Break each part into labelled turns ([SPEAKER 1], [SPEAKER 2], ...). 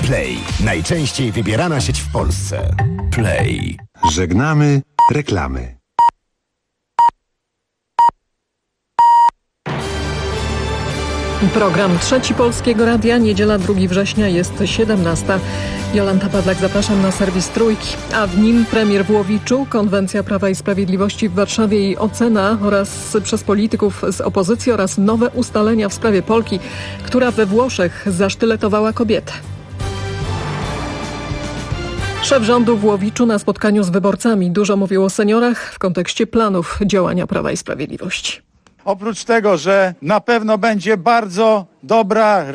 [SPEAKER 1] Play. Najczęściej wybierana sieć w Polsce. Play.
[SPEAKER 2] Żegnamy reklamy.
[SPEAKER 3] Program Trzeci Polskiego Radia, niedziela 2 września, jest 17. Jolanta Pawlak, zapraszam na serwis Trójki. A w nim premier w Łowiczu, konwencja Prawa i Sprawiedliwości w Warszawie, jej ocena oraz przez polityków z opozycji oraz nowe ustalenia w sprawie Polki, która we Włoszech zasztyletowała kobietę. Szef rządu w Łowiczu na spotkaniu z wyborcami dużo mówił o seniorach w kontekście planów działania Prawa i Sprawiedliwości.
[SPEAKER 4] Oprócz tego, że na pewno będzie bardzo dobra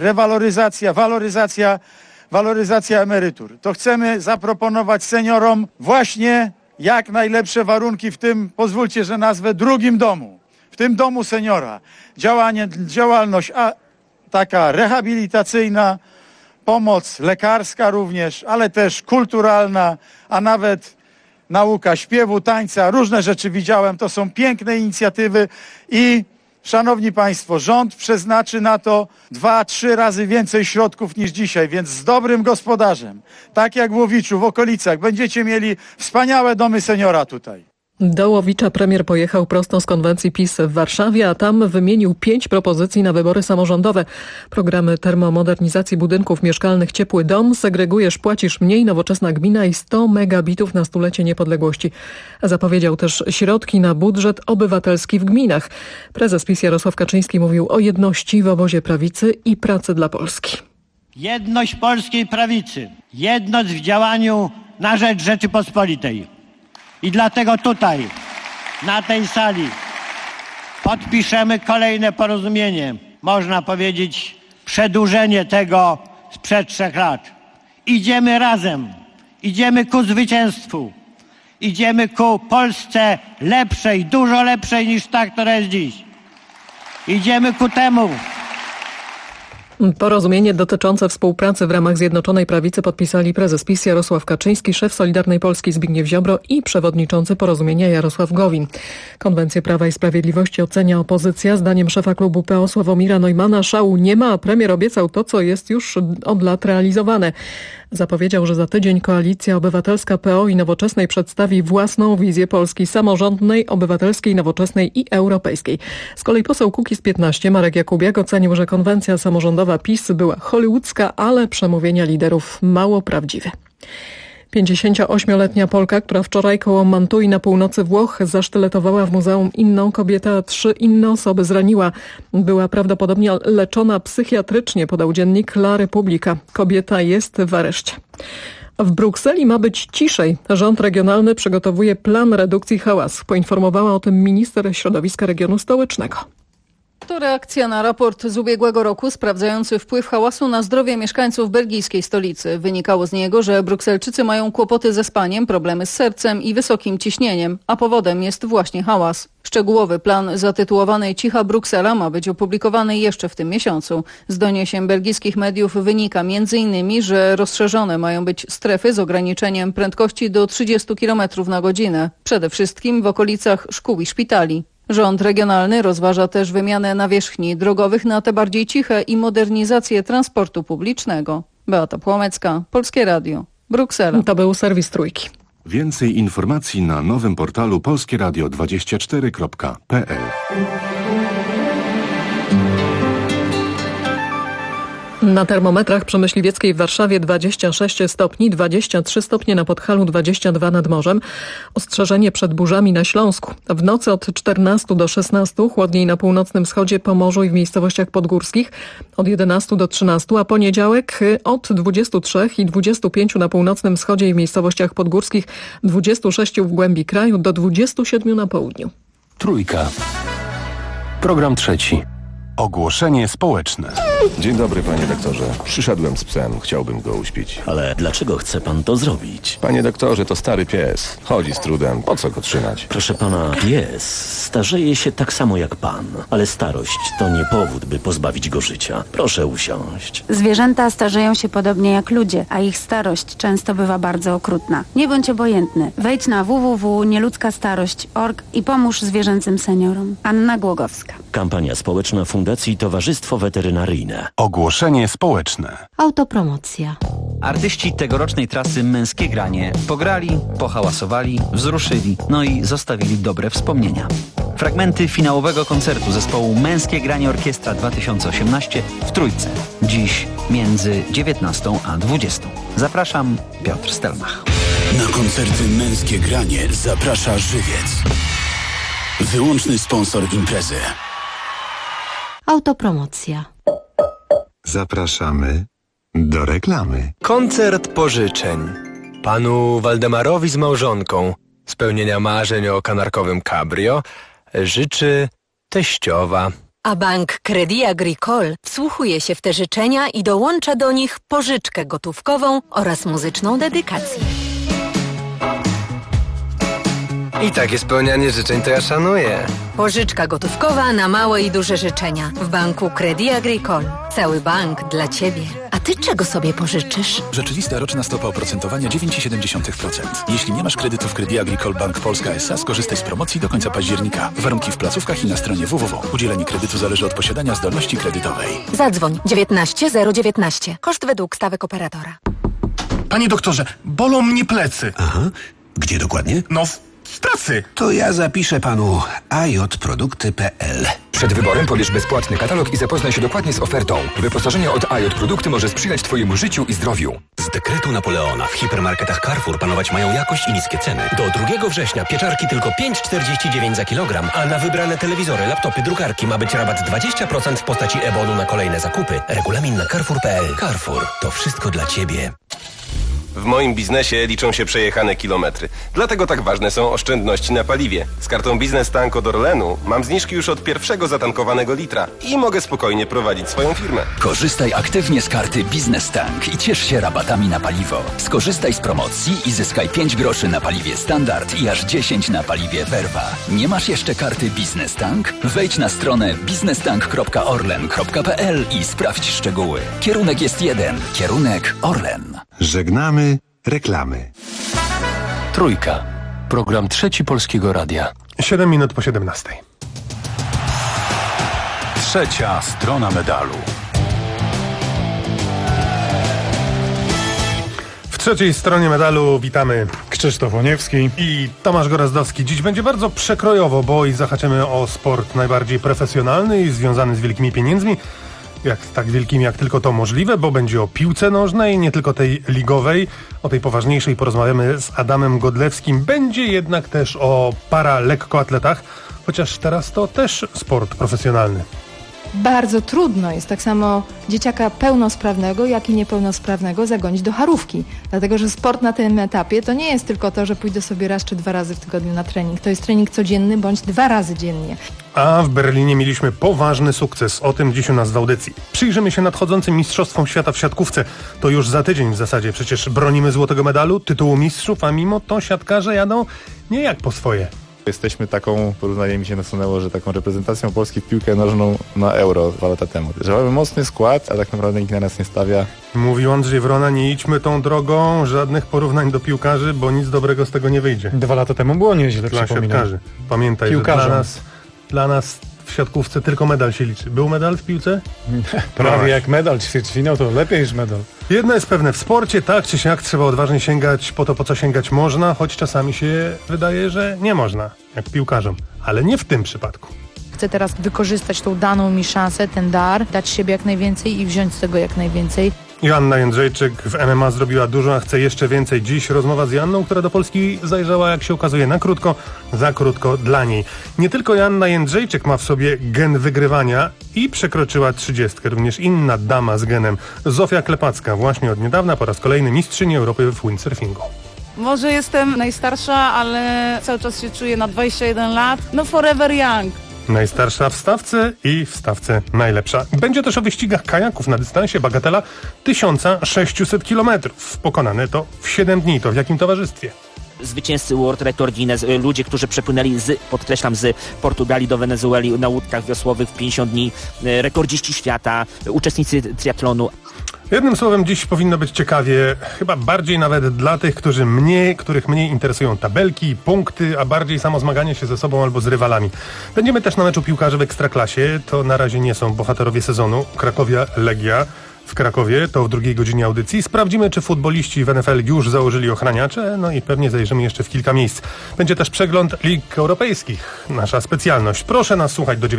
[SPEAKER 4] waloryzacja emerytur, to chcemy zaproponować seniorom właśnie jak najlepsze warunki w tym, pozwólcie, że nazwę drugim domu. W tym domu seniora działalność taka rehabilitacyjna, pomoc lekarska również, ale też kulturalna, a nawet nauka śpiewu, tańca, różne rzeczy widziałem. To są piękne inicjatywy i szanowni państwo, rząd przeznaczy na to 2-3 razy więcej środków niż dzisiaj, więc z dobrym gospodarzem, tak jak w Łowiczu, w okolicach, będziecie mieli wspaniałe domy seniora tutaj.
[SPEAKER 3] Do Łowicza premier pojechał prosto z konwencji PiS w Warszawie, a tam wymienił 5 propozycji na wybory samorządowe. Programy termomodernizacji budynków mieszkalnych Ciepły Dom, Segregujesz, płacisz mniej, Nowoczesna gmina i 100 megabitów na stulecie niepodległości. Zapowiedział też środki na budżet obywatelski w gminach. Prezes PiS Jarosław Kaczyński mówił o jedności w obozie prawicy i pracy dla Polski.
[SPEAKER 5] Jedność polskiej prawicy, jedność w działaniu na rzecz Rzeczypospolitej. I dlatego tutaj, na tej sali, podpiszemy kolejne porozumienie, można powiedzieć przedłużenie tego sprzed 3 lat. Idziemy razem, idziemy ku zwycięstwu, idziemy ku Polsce lepszej, dużo lepszej niż ta, która jest dziś. Idziemy ku temu.
[SPEAKER 3] Porozumienie dotyczące współpracy w ramach Zjednoczonej Prawicy podpisali prezes PiS Jarosław Kaczyński, szef Solidarnej Polski Zbigniew Ziobro i przewodniczący porozumienia Jarosław Gowin. Konwencję Prawa i Sprawiedliwości ocenia opozycja. Zdaniem szefa klubu PO Sławomira Neumanna szału nie ma, a premier obiecał to, co jest już od lat realizowane. Zapowiedział, że za tydzień Koalicja Obywatelska PO i Nowoczesnej przedstawi własną wizję Polski samorządnej, obywatelskiej, nowoczesnej i europejskiej. Z kolei poseł Kukiz15 Marek Jakubiak ocenił, że konwencja samorządowa PiS była hollywoodzka, ale przemówienia liderów mało prawdziwe. 58-letnia Polka, która wczoraj koło Mantui na północy Włoch zasztyletowała w muzeum inną kobietę, a 3 inne osoby zraniła. Była prawdopodobnie leczona psychiatrycznie, podał dziennik La Repubblica. Kobieta jest w areszcie. W Brukseli ma być ciszej. Rząd regionalny przygotowuje plan redukcji hałasu. Poinformowała o tym minister środowiska regionu stołecznego. To reakcja na raport z ubiegłego roku sprawdzający wpływ hałasu na zdrowie mieszkańców belgijskiej stolicy. Wynikało z niego, że Brukselczycy mają kłopoty ze spaniem, problemy z sercem i wysokim ciśnieniem, a powodem jest właśnie hałas. Szczegółowy plan zatytułowany Cicha Bruksela ma być opublikowany jeszcze w tym miesiącu. Z doniesień belgijskich mediów wynika m.in., że rozszerzone mają być strefy z ograniczeniem prędkości do 30 km na godzinę, przede wszystkim w okolicach szkół i szpitali. Rząd regionalny rozważa też wymianę nawierzchni drogowych na te bardziej ciche i modernizację transportu publicznego. Beata Płomecka, Polskie Radio, Bruksela. To był serwis Trójki.
[SPEAKER 2] Więcej informacji na nowym portalu polskieradio24.pl.
[SPEAKER 3] Na termometrach przy Myśliwieckiej w Warszawie 26 stopni, 23 stopnie na Podhalu, 22 nad morzem. Ostrzeżenie przed burzami na Śląsku. W nocy od 14 do 16, chłodniej na północnym wschodzie, Pomorzu i w miejscowościach podgórskich, od 11 do 13, a poniedziałek od 23 i 25 na północnym wschodzie i w miejscowościach podgórskich, 26 w głębi kraju, do 27 na południu.
[SPEAKER 1] Trójka. Program trzeci.
[SPEAKER 2] Ogłoszenie społeczne.
[SPEAKER 6] Dzień dobry, panie doktorze. Przyszedłem z psem, chciałbym go uśpić.
[SPEAKER 1] Ale dlaczego chce pan to zrobić?
[SPEAKER 6] Panie doktorze, to stary pies. Chodzi z trudem. Po co go trzymać?
[SPEAKER 1] Proszę pana, pies starzeje się tak samo jak pan, ale starość to nie powód, by pozbawić go życia. Proszę usiąść.
[SPEAKER 7] Zwierzęta starzeją się podobnie jak ludzie, a ich starość często bywa bardzo okrutna. Nie bądź obojętny. Wejdź na www.nieludzkastarość.org i pomóż zwierzęcym seniorom. Anna Głogowska.
[SPEAKER 1] Kampania społeczna Fundacji Towarzystwo Weterynaryjne.
[SPEAKER 2] Ogłoszenie społeczne.
[SPEAKER 8] Autopromocja. Artyści tegorocznej trasy Męskie Granie pograli, pohałasowali, wzruszyli, no i zostawili dobre wspomnienia. Fragmenty finałowego koncertu zespołu Męskie Granie Orkiestra 2018 w Trójce. Dziś między 19 a 20. Zapraszam, Piotr Stelmach.
[SPEAKER 9] Na koncerty Męskie Granie zaprasza Żywiec. Wyłączny sponsor imprezy.
[SPEAKER 10] Autopromocja.
[SPEAKER 2] Zapraszamy do reklamy.
[SPEAKER 11] Koncert pożyczeń. Panu Waldemarowi z małżonką spełnienia marzeń o kanarkowym cabrio życzy teściowa.
[SPEAKER 10] A bank Crédit Agricole wsłuchuje się w te życzenia i dołącza do nich pożyczkę gotówkową oraz muzyczną dedykację.
[SPEAKER 11] I takie spełnianie życzeń to ja szanuję.
[SPEAKER 10] Pożyczka gotówkowa na małe i duże życzenia. W banku Crédit Agricole. Cały bank dla Ciebie. A Ty czego sobie pożyczysz?
[SPEAKER 9] Rzeczywista roczna stopa oprocentowania 9,7%. Jeśli nie masz kredytów Crédit Agricole Bank Polska S.A., skorzystaj z promocji do końca października. Warunki w placówkach i na stronie www. Udzielenie kredytu zależy od posiadania zdolności kredytowej.
[SPEAKER 10] Zadzwoń 19 019. Koszt według stawek operatora.
[SPEAKER 12] Panie doktorze, bolą mnie plecy.
[SPEAKER 13] Aha. Gdzie dokładnie?
[SPEAKER 12] No, w pracy.
[SPEAKER 13] To ja zapiszę panu ajotprodukty.pl.
[SPEAKER 14] Przed wyborem pobierz bezpłatny katalog i zapoznaj się dokładnie z ofertą. Wyposażenie od Ajot Produkty może sprzyjać Twojemu życiu i zdrowiu.
[SPEAKER 15] Z dekretu Napoleona w hipermarketach Carrefour panować mają jakość i niskie ceny. Do 2 września pieczarki tylko 5,49 za kilogram, a na wybrane telewizory, laptopy, drukarki ma być rabat 20% w postaci e-bonu na kolejne zakupy. Regulamin na carrefour.pl. Carrefour. To wszystko dla Ciebie.
[SPEAKER 6] W moim biznesie liczą się przejechane kilometry. Dlatego tak ważne są oszczędności na paliwie. Z kartą Biznes Tank od Orlenu mam zniżki już od pierwszego zatankowanego litra i mogę spokojnie prowadzić swoją firmę.
[SPEAKER 16] Korzystaj aktywnie z karty Biznes Tank i ciesz się rabatami na paliwo. Skorzystaj z promocji i zyskaj 5 groszy na paliwie Standard i aż 10 na paliwie Verva. Nie masz jeszcze karty Biznes Tank? Wejdź na stronę biznestank.orlen.pl i sprawdź szczegóły. Kierunek jest jeden. Kierunek Orlen.
[SPEAKER 2] Żegnamy reklamy.
[SPEAKER 17] Trójka. Program Trzeci Polskiego Radia.
[SPEAKER 18] 7 minut po 17.
[SPEAKER 2] Trzecia strona medalu.
[SPEAKER 18] W trzeciej stronie medalu witamy Krzysztof Łoniewski i Tomasz Gorazdowski. Dziś będzie bardzo przekrojowo, bo i zahaczymy o sport najbardziej profesjonalny i związany z wielkimi pieniędzmi. Tak wielkimi jak tylko to możliwe, bo będzie o piłce nożnej, nie tylko tej ligowej, o tej poważniejszej porozmawiamy z Adamem Godlewskim. Będzie jednak też o paralekkoatletach, chociaż teraz to też sport profesjonalny.
[SPEAKER 19] Bardzo trudno jest tak samo dzieciaka pełnosprawnego, jak i niepełnosprawnego zagonić do charówki. Dlatego, że sport na tym etapie to nie jest tylko to, że pójdę sobie raz czy 2 razy w tygodniu na trening. To jest trening codzienny bądź 2 razy dziennie.
[SPEAKER 18] A w Berlinie mieliśmy poważny sukces. O tym dziś u nas w audycji. Przyjrzymy się nadchodzącym Mistrzostwom Świata w siatkówce. To już za tydzień w zasadzie. Przecież bronimy złotego medalu, tytułu mistrzów, a mimo to siatkarze jadą nie jak po swoje.
[SPEAKER 20] Jesteśmy taką, porównanie mi się nasunęło, że taką reprezentacją Polski w piłkę nożną na Euro 2 lata temu. Że mamy mocny skład, a tak naprawdę nikt na nas nie stawia.
[SPEAKER 18] Mówił Andrzej Wrona, nie idźmy tą drogą, żadnych porównań do piłkarzy, bo nic dobrego z tego nie wyjdzie.
[SPEAKER 21] 2 lata temu było nieźle,
[SPEAKER 18] dla siatkarzy. Pamiętaj,
[SPEAKER 21] piłkarzom.
[SPEAKER 18] Że dla nas w siatkówce tylko medal się liczy. Był medal w piłce?
[SPEAKER 21] Prawie jak medal, ćwierćfinał to lepiej niż medal.
[SPEAKER 18] Jedno jest pewne, w sporcie tak czy siak trzeba odważnie sięgać po to, po co sięgać można, choć czasami się wydaje, że nie można, jak piłkarzom. Ale nie w tym przypadku.
[SPEAKER 22] Chcę teraz wykorzystać tą daną mi szansę, ten dar, dać siebie jak najwięcej i wziąć z tego jak najwięcej.
[SPEAKER 18] Joanna Jędrzejczyk w MMA zrobiła dużo, a chce jeszcze więcej. Dziś rozmowa z Joanną, która do Polski zajrzała, jak się okazuje, na krótko, za krótko dla niej. Nie tylko Joanna Jędrzejczyk ma w sobie gen wygrywania i przekroczyła 30. Również inna dama z genem, Zofia Klepacka, właśnie od niedawna po raz kolejny mistrzyni Europy w windsurfingu.
[SPEAKER 23] Może jestem najstarsza, ale cały czas się czuję na 21 lat. No forever young.
[SPEAKER 18] Najstarsza w stawce i w stawce najlepsza. Będzie też o wyścigach kajaków na dystansie bagatela 1600 km. Pokonane to w 7 dni. To w jakim towarzystwie?
[SPEAKER 24] Zwycięzcy World Record Guinness, ludzie, którzy przepłynęli z Portugalii do Wenezueli na łódkach wiosłowych w 50 dni, rekordziści świata, uczestnicy triatlonu.
[SPEAKER 18] Jednym słowem, dziś powinno być ciekawie, chyba bardziej nawet dla tych, których mniej interesują tabelki, punkty, a bardziej samo zmaganie się ze sobą albo z rywalami. Będziemy też na meczu piłkarzy w Ekstraklasie. To na razie nie są bohaterowie sezonu. Krakowia Legia. w Krakowie, to w drugiej godzinie audycji. Sprawdzimy, czy futboliści w NFL już założyli ochraniacze, no i pewnie zajrzymy jeszcze w kilka miejsc. Będzie też przegląd lig europejskich, nasza specjalność. Proszę nas słuchać do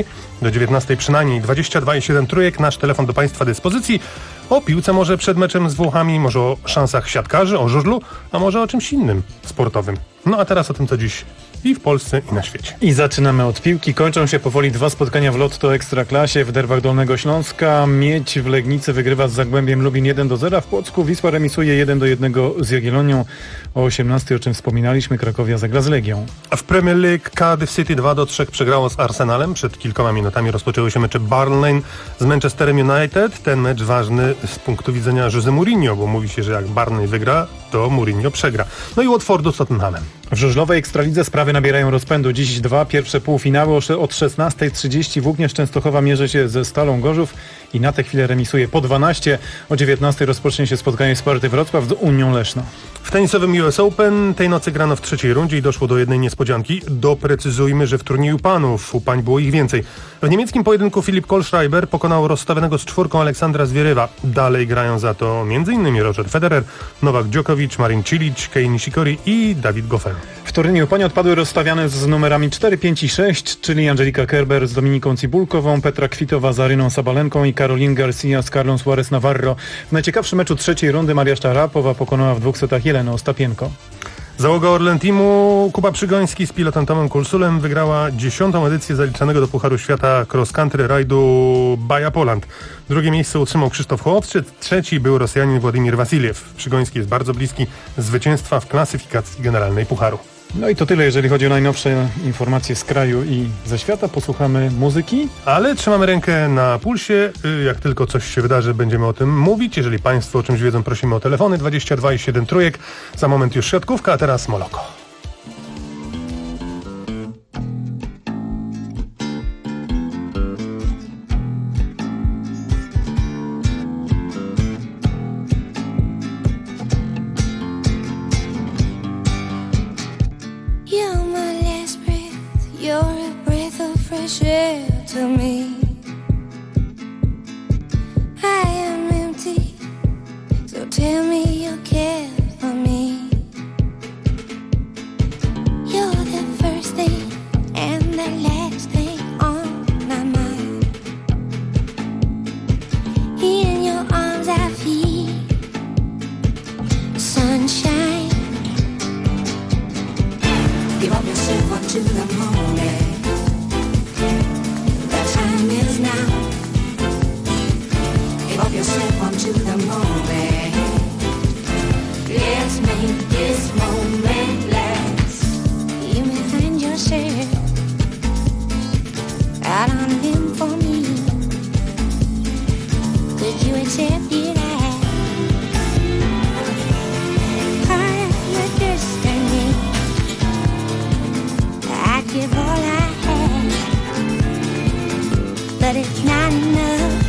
[SPEAKER 18] 19 przynajmniej 22,7 trójek, nasz telefon do Państwa dyspozycji. O piłce może przed meczem z Włochami, może o szansach siatkarzy, o żużlu, a może o czymś innym sportowym. No a teraz o tym, co dziś i w Polsce, i na świecie.
[SPEAKER 21] I zaczynamy od piłki. Kończą się powoli 2 spotkania w Lotto Ekstraklasie. W Derwach Dolnego Śląska Miedź w Legnicy wygrywa z Zagłębiem Lubin 1-0. W Płocku Wisła remisuje 1-1 z Jagiellonią. O 18, o czym wspominaliśmy, Krakowia zagra z Legią.
[SPEAKER 18] W Premier League Cardiff City 2-3 przegrało z Arsenalem. Przed kilkoma minutami rozpoczęły się mecze Burnley z Manchesterem United. Ten mecz ważny z punktu widzenia Jose Mourinho, bo mówi się, że jak Burnley wygra, to Mourinho przegra. No i Watfordu z Tottenhamem.
[SPEAKER 21] W żużlowej Ekstralidze sprawy nabierają rozpędu. Dziś 2 pierwsze półfinały. Od 16:30 Włókniarz Częstochowa mierzy się ze Stalą Gorzów i na tę chwilę remisuje po 12. O 19 rozpocznie się spotkanie Sparty Wrocław z Unią Leszno.
[SPEAKER 18] W tenisowym US Open tej nocy grano w trzeciej rundzie i doszło do jednej niespodzianki. Doprecyzujmy, że w turnieju panów, u pań było ich więcej. W niemieckim pojedynku Filip Kohlschreiber pokonał rozstawionego z 4 Aleksandra Zwierywa. Dalej grają za to m.in. Roger Federer, Nowak Djokovic, Marin Cilic, Kei Nishikori i David Goffin.
[SPEAKER 21] W turnieju pań odpadły rozstawiane z numerami 4, 5 i 6, czyli Angelika Kerber z Dominiką Cibulkową, Petra Kwitowa z Aryną Sabalenką i Caroline Garcia z Carlą Suarez Navarro. W najciekawszym meczu trzeciej rundy Maria Szarapowa pokonała w 2 setach Jelenę Ostapienko.
[SPEAKER 18] Załoga Orlen Teamu Kuba Przygoński z pilotem Tomem Kulsulem wygrała 10. edycję zaliczanego do Pucharu Świata cross country rajdu Baja Poland. Drugie miejsce utrzymał Krzysztof Hołowczyk, trzeci był Rosjanin Władimir Wasiliew. Przygoński jest bardzo bliski zwycięstwa w klasyfikacji generalnej Pucharu.
[SPEAKER 21] No i to tyle, jeżeli chodzi o najnowsze informacje z kraju i ze świata. Posłuchamy muzyki.
[SPEAKER 18] Ale trzymamy rękę na pulsie. Jak tylko coś się wydarzy, będziemy o tym mówić. Jeżeli Państwo o czymś wiedzą, prosimy o telefony 22,7 trójek. Za moment już siatkówka, a teraz Moloko.
[SPEAKER 3] To me, I am empty, so tell me you care for me. You're the first thing and the last thing on my mind. In your arms I feel sunshine. Give up yourself unto the moment. Time is now. Give up yourself onto the moment. Let's make this moment last. You may find yourself out on a limb for me. Could you accept it as part of your destiny? I'd give all I have, but it's not enough,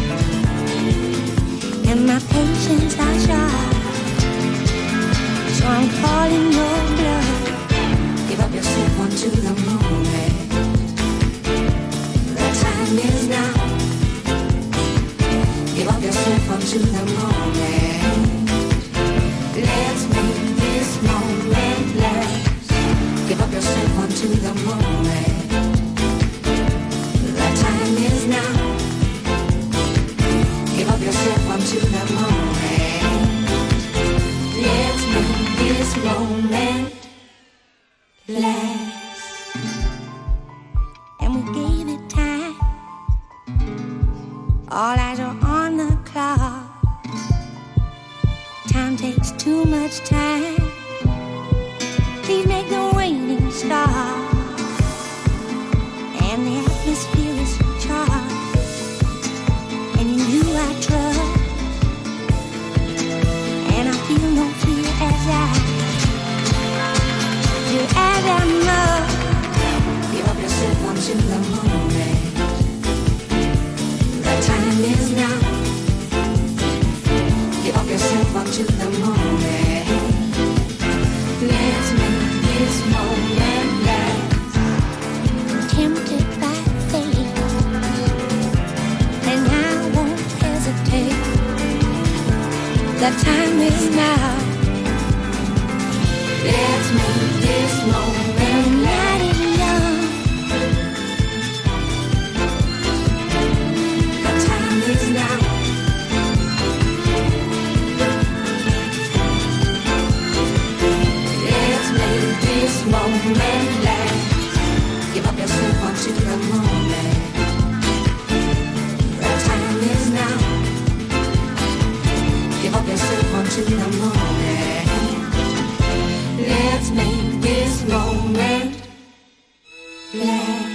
[SPEAKER 3] and my patience are short, so I'm calling your bluff. Give up yourself onto the moment. The time is now. Give up yourself onto the moment. Let's make this moment last. Give up yourself onto the moment. Time is now. Give up yourself onto the moment. Let's make this moment last. And we gave it time. All eyes are on the clock. Time takes too much time. Please make the waiting stop. And the atmosphere is charged, and in you I trust, and I feel no fear as I do as I must. Give up yourself onto the moment. The time is now. Give up yourself onto the moment. Let's make it time is now. Let's make this moment let it young. The time is now. Let's make this moment last. Give up yourself onto the moment. The time is now. Give up yourself onto the moment. Let's make this moment last.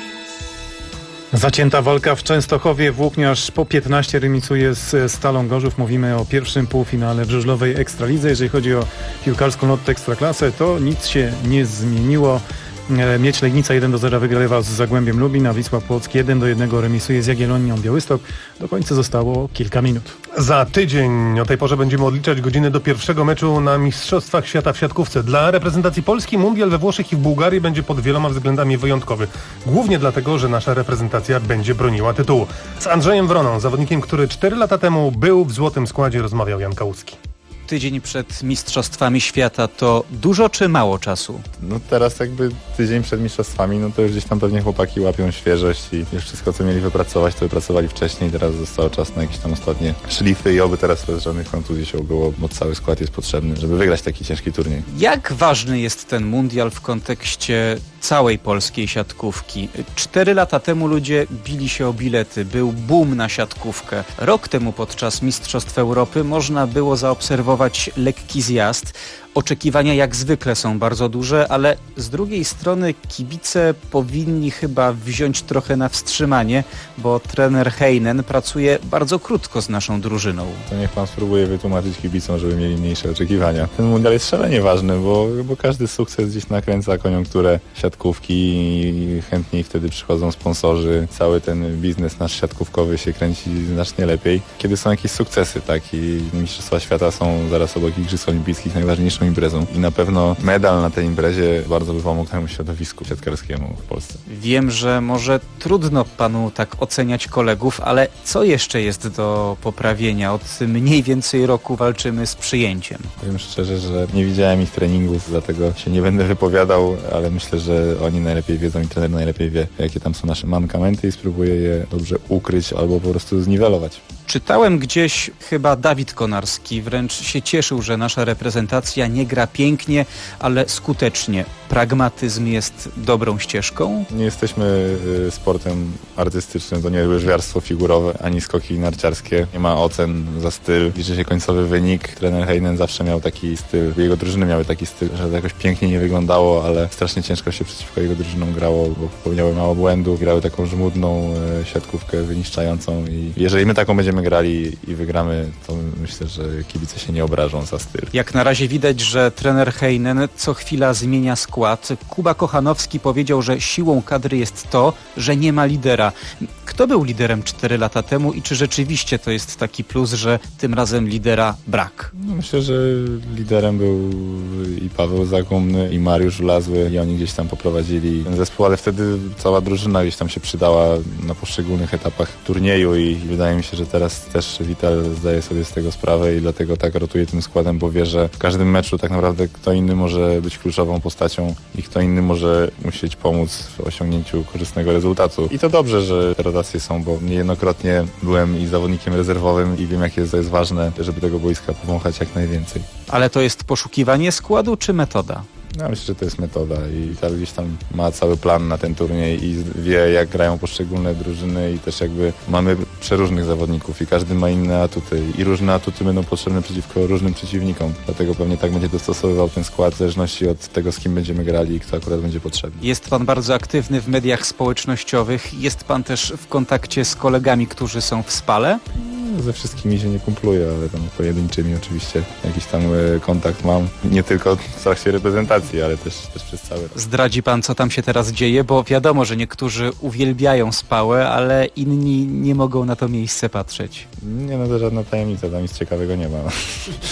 [SPEAKER 21] Zacięta walka w Częstochowie. Włókniarz po 15 remisuje z Stalą Gorzów. Mówimy o pierwszym półfinale w żużlowej Ekstralidze. Jeżeli chodzi o piłkarską Lottę Ekstraklasę, to nic się nie zmieniło. Miedź Legnica 1-0 wygrywa z Zagłębiem Lubin, a Wisła Płock 1-1 remisuje z Jagiellonią Białystok. Do końca zostało kilka minut.
[SPEAKER 18] Za tydzień o tej porze będziemy odliczać godziny do pierwszego meczu na Mistrzostwach Świata w siatkówce. Dla reprezentacji Polski mundial we Włoszech i w Bułgarii będzie pod wieloma względami wyjątkowy. Głównie dlatego, że nasza reprezentacja będzie broniła tytułu. Z Andrzejem Wroną, zawodnikiem, który 4 lata temu był w złotym składzie, rozmawiał Jan Kałucki.
[SPEAKER 8] Tydzień przed Mistrzostwami Świata to dużo czy mało czasu?
[SPEAKER 20] No teraz jakby tydzień przed mistrzostwami, no to już gdzieś tam pewnie chłopaki łapią świeżość i już wszystko co mieli wypracować, to wypracowali wcześniej. Teraz został czas na jakieś tam ostatnie szlify i oby teraz bez żadnych kontuzji się ubyło, bo cały skład jest potrzebny, żeby wygrać taki ciężki turniej.
[SPEAKER 8] Jak ważny jest ten mundial w kontekście całej polskiej siatkówki? 4 lata temu ludzie bili się o bilety, był boom na siatkówkę. Rok temu podczas Mistrzostw Europy można było zaobserwować lekki zjazd. Oczekiwania jak zwykle są bardzo duże, ale z drugiej strony kibice powinni chyba wziąć trochę na wstrzymanie, bo trener Heinen pracuje bardzo krótko z naszą drużyną.
[SPEAKER 20] To niech pan spróbuje wytłumaczyć kibicom, żeby mieli mniejsze oczekiwania. Ten mundial jest szalenie ważny, bo każdy sukces gdzieś nakręca koniunkturę siatkówki i chętniej wtedy przychodzą sponsorzy. Cały ten biznes nasz siatkówkowy się kręci znacznie lepiej. Kiedy są jakieś sukcesy, tak, i Mistrzostwa Świata są zaraz obok Igrzysk Olimpijskich najważniejszą imprezą. I na pewno medal na tej imprezie bardzo by pomógł temu środowisku siatkarskiemu w Polsce.
[SPEAKER 8] Wiem, że może trudno panu tak oceniać kolegów, ale co jeszcze jest do poprawienia? Od mniej więcej roku walczymy z przyjęciem.
[SPEAKER 20] Powiem szczerze, że nie widziałem ich treningów, dlatego się nie będę wypowiadał, ale myślę, że oni najlepiej wiedzą i trener najlepiej wie, jakie tam są nasze mankamenty i spróbuje je dobrze ukryć albo po prostu zniwelować.
[SPEAKER 8] Czytałem gdzieś, chyba Dawid Konarski wręcz się cieszył, że nasza reprezentacja nie gra pięknie, ale skutecznie. Pragmatyzm jest dobrą ścieżką?
[SPEAKER 20] Nie jesteśmy sportem artystycznym, to nie jest łyżwiarstwo figurowe, ani skoki narciarskie. Nie ma ocen za styl, liczy się końcowy wynik. Trener Heinen zawsze miał taki styl, jego drużyny miały taki styl, że to jakoś pięknie nie wyglądało, ale strasznie ciężko się przeciwko jego drużynom grało, bo popełniały mało błędów, grały taką żmudną siatkówkę wyniszczającą i jeżeli my taką będziemy grali i wygramy, to myślę, że kibice się nie obrażą za styl.
[SPEAKER 8] Jak na razie widać, że trener Heinen co chwila zmienia skład. Kuba Kochanowski powiedział, że siłą kadry jest to, że nie ma lidera. Kto był liderem 4 lata temu i czy rzeczywiście to jest taki plus, że tym razem lidera brak?
[SPEAKER 20] No myślę, że liderem był i Paweł Zagumny, i Mariusz Lazły i oni gdzieś tam poprowadzili ten zespół, ale wtedy cała drużyna gdzieś tam się przydała na poszczególnych etapach turnieju i wydaje mi się, że teraz też Vital zdaje sobie z tego sprawę i dlatego tak rotuje tym składem, bo wie, że w każdym meczu tak naprawdę kto inny może być kluczową postacią i kto inny może musieć pomóc w osiągnięciu korzystnego rezultatu. I to dobrze, że te rotacje są, bo niejednokrotnie byłem i zawodnikiem rezerwowym i wiem, jakie to jest ważne, żeby tego boiska powąchać jak najwięcej.
[SPEAKER 8] Ale to jest poszukiwanie składu czy metoda?
[SPEAKER 20] Ja myślę, że to jest metoda i tak gdzieś tam ma cały plan na ten turniej i wie, jak grają poszczególne drużyny i też jakby mamy przeróżnych zawodników i każdy ma inne atuty i różne atuty będą potrzebne przeciwko różnym przeciwnikom. Dlatego pewnie tak będzie dostosowywał ten skład w zależności od tego, z kim będziemy grali i kto akurat będzie potrzebny.
[SPEAKER 8] Jest pan bardzo aktywny w mediach społecznościowych. Jest pan też w kontakcie z kolegami, którzy są w Spale?
[SPEAKER 20] Ze wszystkimi się nie kumpluję, ale tam pojedynczymi oczywiście jakiś tam kontakt mam. Nie tylko w trakcie reprezentacji, ale też przez cały rok.
[SPEAKER 8] Zdradzi pan, co tam się teraz dzieje? Bo wiadomo, że niektórzy uwielbiają Spałę, ale inni nie mogą na to miejsce patrzeć.
[SPEAKER 20] Nie, no to żadna tajemnica, tam nic ciekawego nie ma.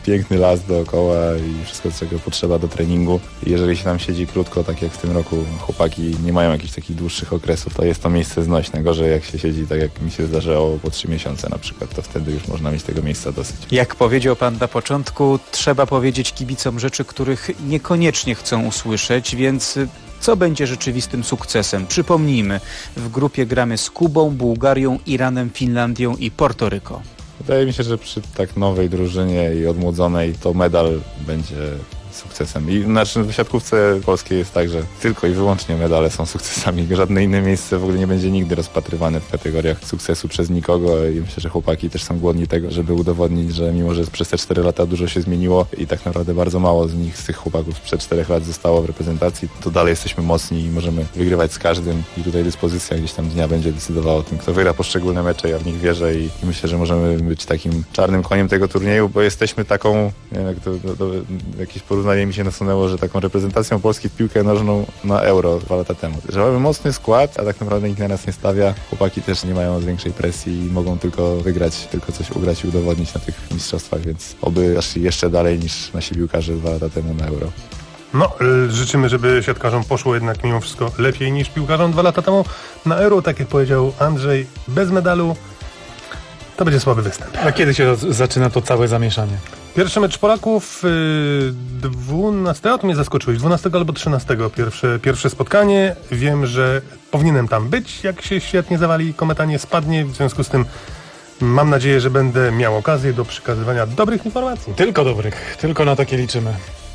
[SPEAKER 20] piękny las dookoła i wszystko, czego potrzeba do treningu. I jeżeli się tam siedzi krótko, tak jak w tym roku chłopaki nie mają jakichś takich dłuższych okresów, to jest to miejsce znośne. Gorzej jak się siedzi, tak jak mi się zdarzało, po 3 miesiące na przykład, to wtedy już można mieć tego miejsca dosyć.
[SPEAKER 1] Jak powiedział pan na początku, trzeba powiedzieć kibicom rzeczy, których niekoniecznie chcą usłyszeć, więc co będzie rzeczywistym sukcesem? Przypomnijmy, w grupie gramy z Kubą, Bułgarią, Iranem, Finlandią i Portoryko.
[SPEAKER 20] Wydaje mi się, że przy tak nowej drużynie i odmłodzonej to medal będzie sukcesem. I w siatkówce polskiej jest tak, że tylko i wyłącznie medale są sukcesami. Żadne inne miejsce w ogóle nie będzie nigdy rozpatrywane w kategoriach sukcesu przez nikogo i myślę, że chłopaki też są głodni tego, żeby udowodnić, że mimo, że przez te 4 lata dużo się zmieniło i tak naprawdę bardzo mało z tych chłopaków sprzed 4 lat zostało w reprezentacji, to dalej jesteśmy mocni i możemy wygrywać z każdym i tutaj dyspozycja gdzieś tam dnia będzie decydowała o tym, kto wygra poszczególne mecze. Ja w nich wierzę i myślę, że możemy być takim czarnym koniem tego turnieju, bo jesteśmy taką, nie wiem, jak to jakieś porównanie mi się nasunęło, że taką reprezentacją Polski w piłkę nożną na Euro 2 lata temu. Że mamy mocny skład, a tak naprawdę nikt na nas nie stawia. Chłopaki też nie mają większej presji i mogą tylko wygrać, tylko coś ugrać i udowodnić na tych mistrzostwach, więc oby aż jeszcze dalej niż nasi piłkarze 2 lata temu na Euro.
[SPEAKER 18] No, życzymy, żeby siatkarzom poszło jednak mimo wszystko lepiej niż piłkarzom 2 lata temu na Euro, tak jak powiedział Andrzej, bez medalu to będzie słaby występ.
[SPEAKER 21] A kiedy się zaczyna to całe zamieszanie?
[SPEAKER 18] Pierwszy mecz Polaków 12, a to mnie zaskoczyłeś, 12 albo 13 pierwsze spotkanie. Wiem, że powinienem tam być, jak się świetnie zawali, kometa nie spadnie, w związku z tym mam nadzieję, że będę miał okazję do przekazywania dobrych informacji.
[SPEAKER 21] Tylko dobrych, tylko na takie liczymy.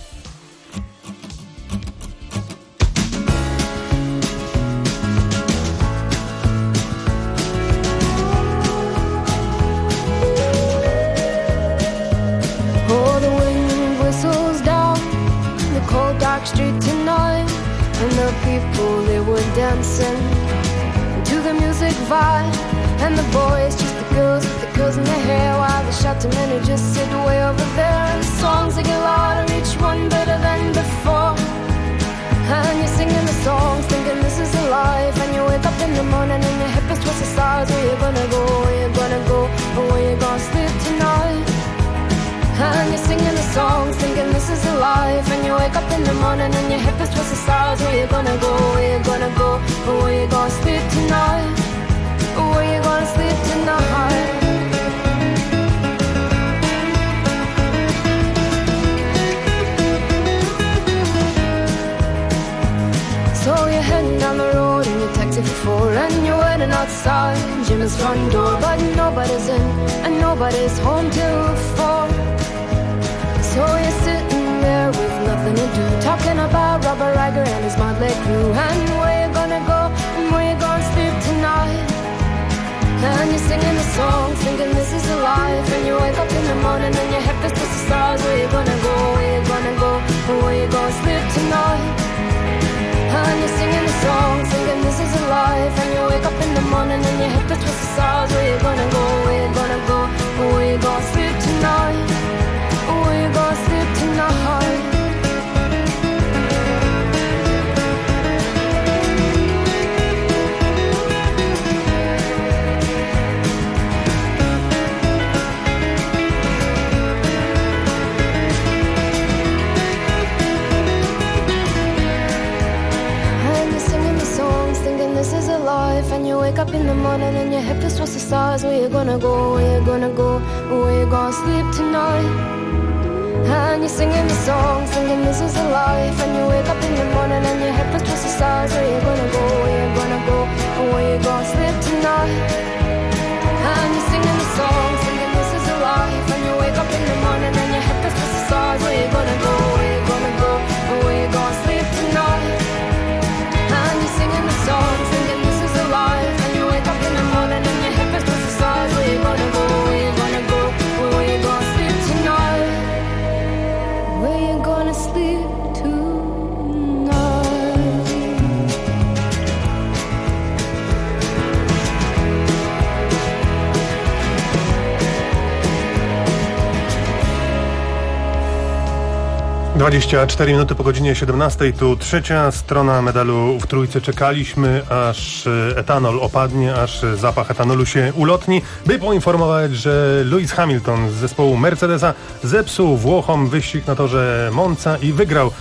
[SPEAKER 3] People, they were dancing to the music vibe, and the boys, just the girls with the girls in their hair, while the shouting men who just sit way over there. And the songs they get louder, each one better than before. And you're singing the songs, thinking this is a life. And you wake up in the morning and your hip is towards the stars. Where you gonna go? Where you gonna go? Or where you gonna sleep tonight? And you're singing the songs, thinking this is a life. And you wake up in the morning and your hip is towards the stars. Where you gonna go? Where you gonna go? Or where you gonna sleep tonight? Or where you gonna sleep tonight? So you're heading down the road in your taxi for 4, and you're waiting outside Jim's front door, but nobody's in and nobody's home till 4. So you're sitting there with nothing to do, talking about Robert Riger and his motley crew, and where you gonna go and where you gonna sleep tonight. And you're singing the songs, thinking this is a life. And you wake up in the morning and your head is towards the stars. Where you gonna go, where you gonna go, and where you gonna sleep tonight. And you're singing the songs, thinking this is a life. And you wake up in the morning and your head is towards the stars. Where you gonna go, where you gonna go, and where you gonna sleep tonight. Where you gonna sleep tonight? And you're singing the songs, thinking this is a life. And you wake up in the morning and your hip is towards the stars. Where you gonna go, where you gonna go, where you gonna sleep tonight? And you're singing the songs, thinking this is a life. And you wake up in the morning and your head is towards the stars. Where you gonna go, where you gonna go, and where you gonna sleep tonight? And you're singing the songs, thinking this is a life. And you wake up in the morning and your head is towards the stars. Where you gonna go, where you gonna go, and where you gonna sleep tonight? And you're singing the songs, thinking this is a life. And you wake up in the morning and your head is towards the stars. Where you gonna go, where you gonna go, and where you gonna sleep tonight? Where you gonna sleep tonight?
[SPEAKER 18] 24 minuty po godzinie 17, tu trzecia strona medalu w trójce. Czekaliśmy, aż etanol opadnie, aż zapach etanolu się ulotni, by poinformować, że Lewis Hamilton z zespołu Mercedesa zepsuł Włochom wyścig na torze Monza i wygrał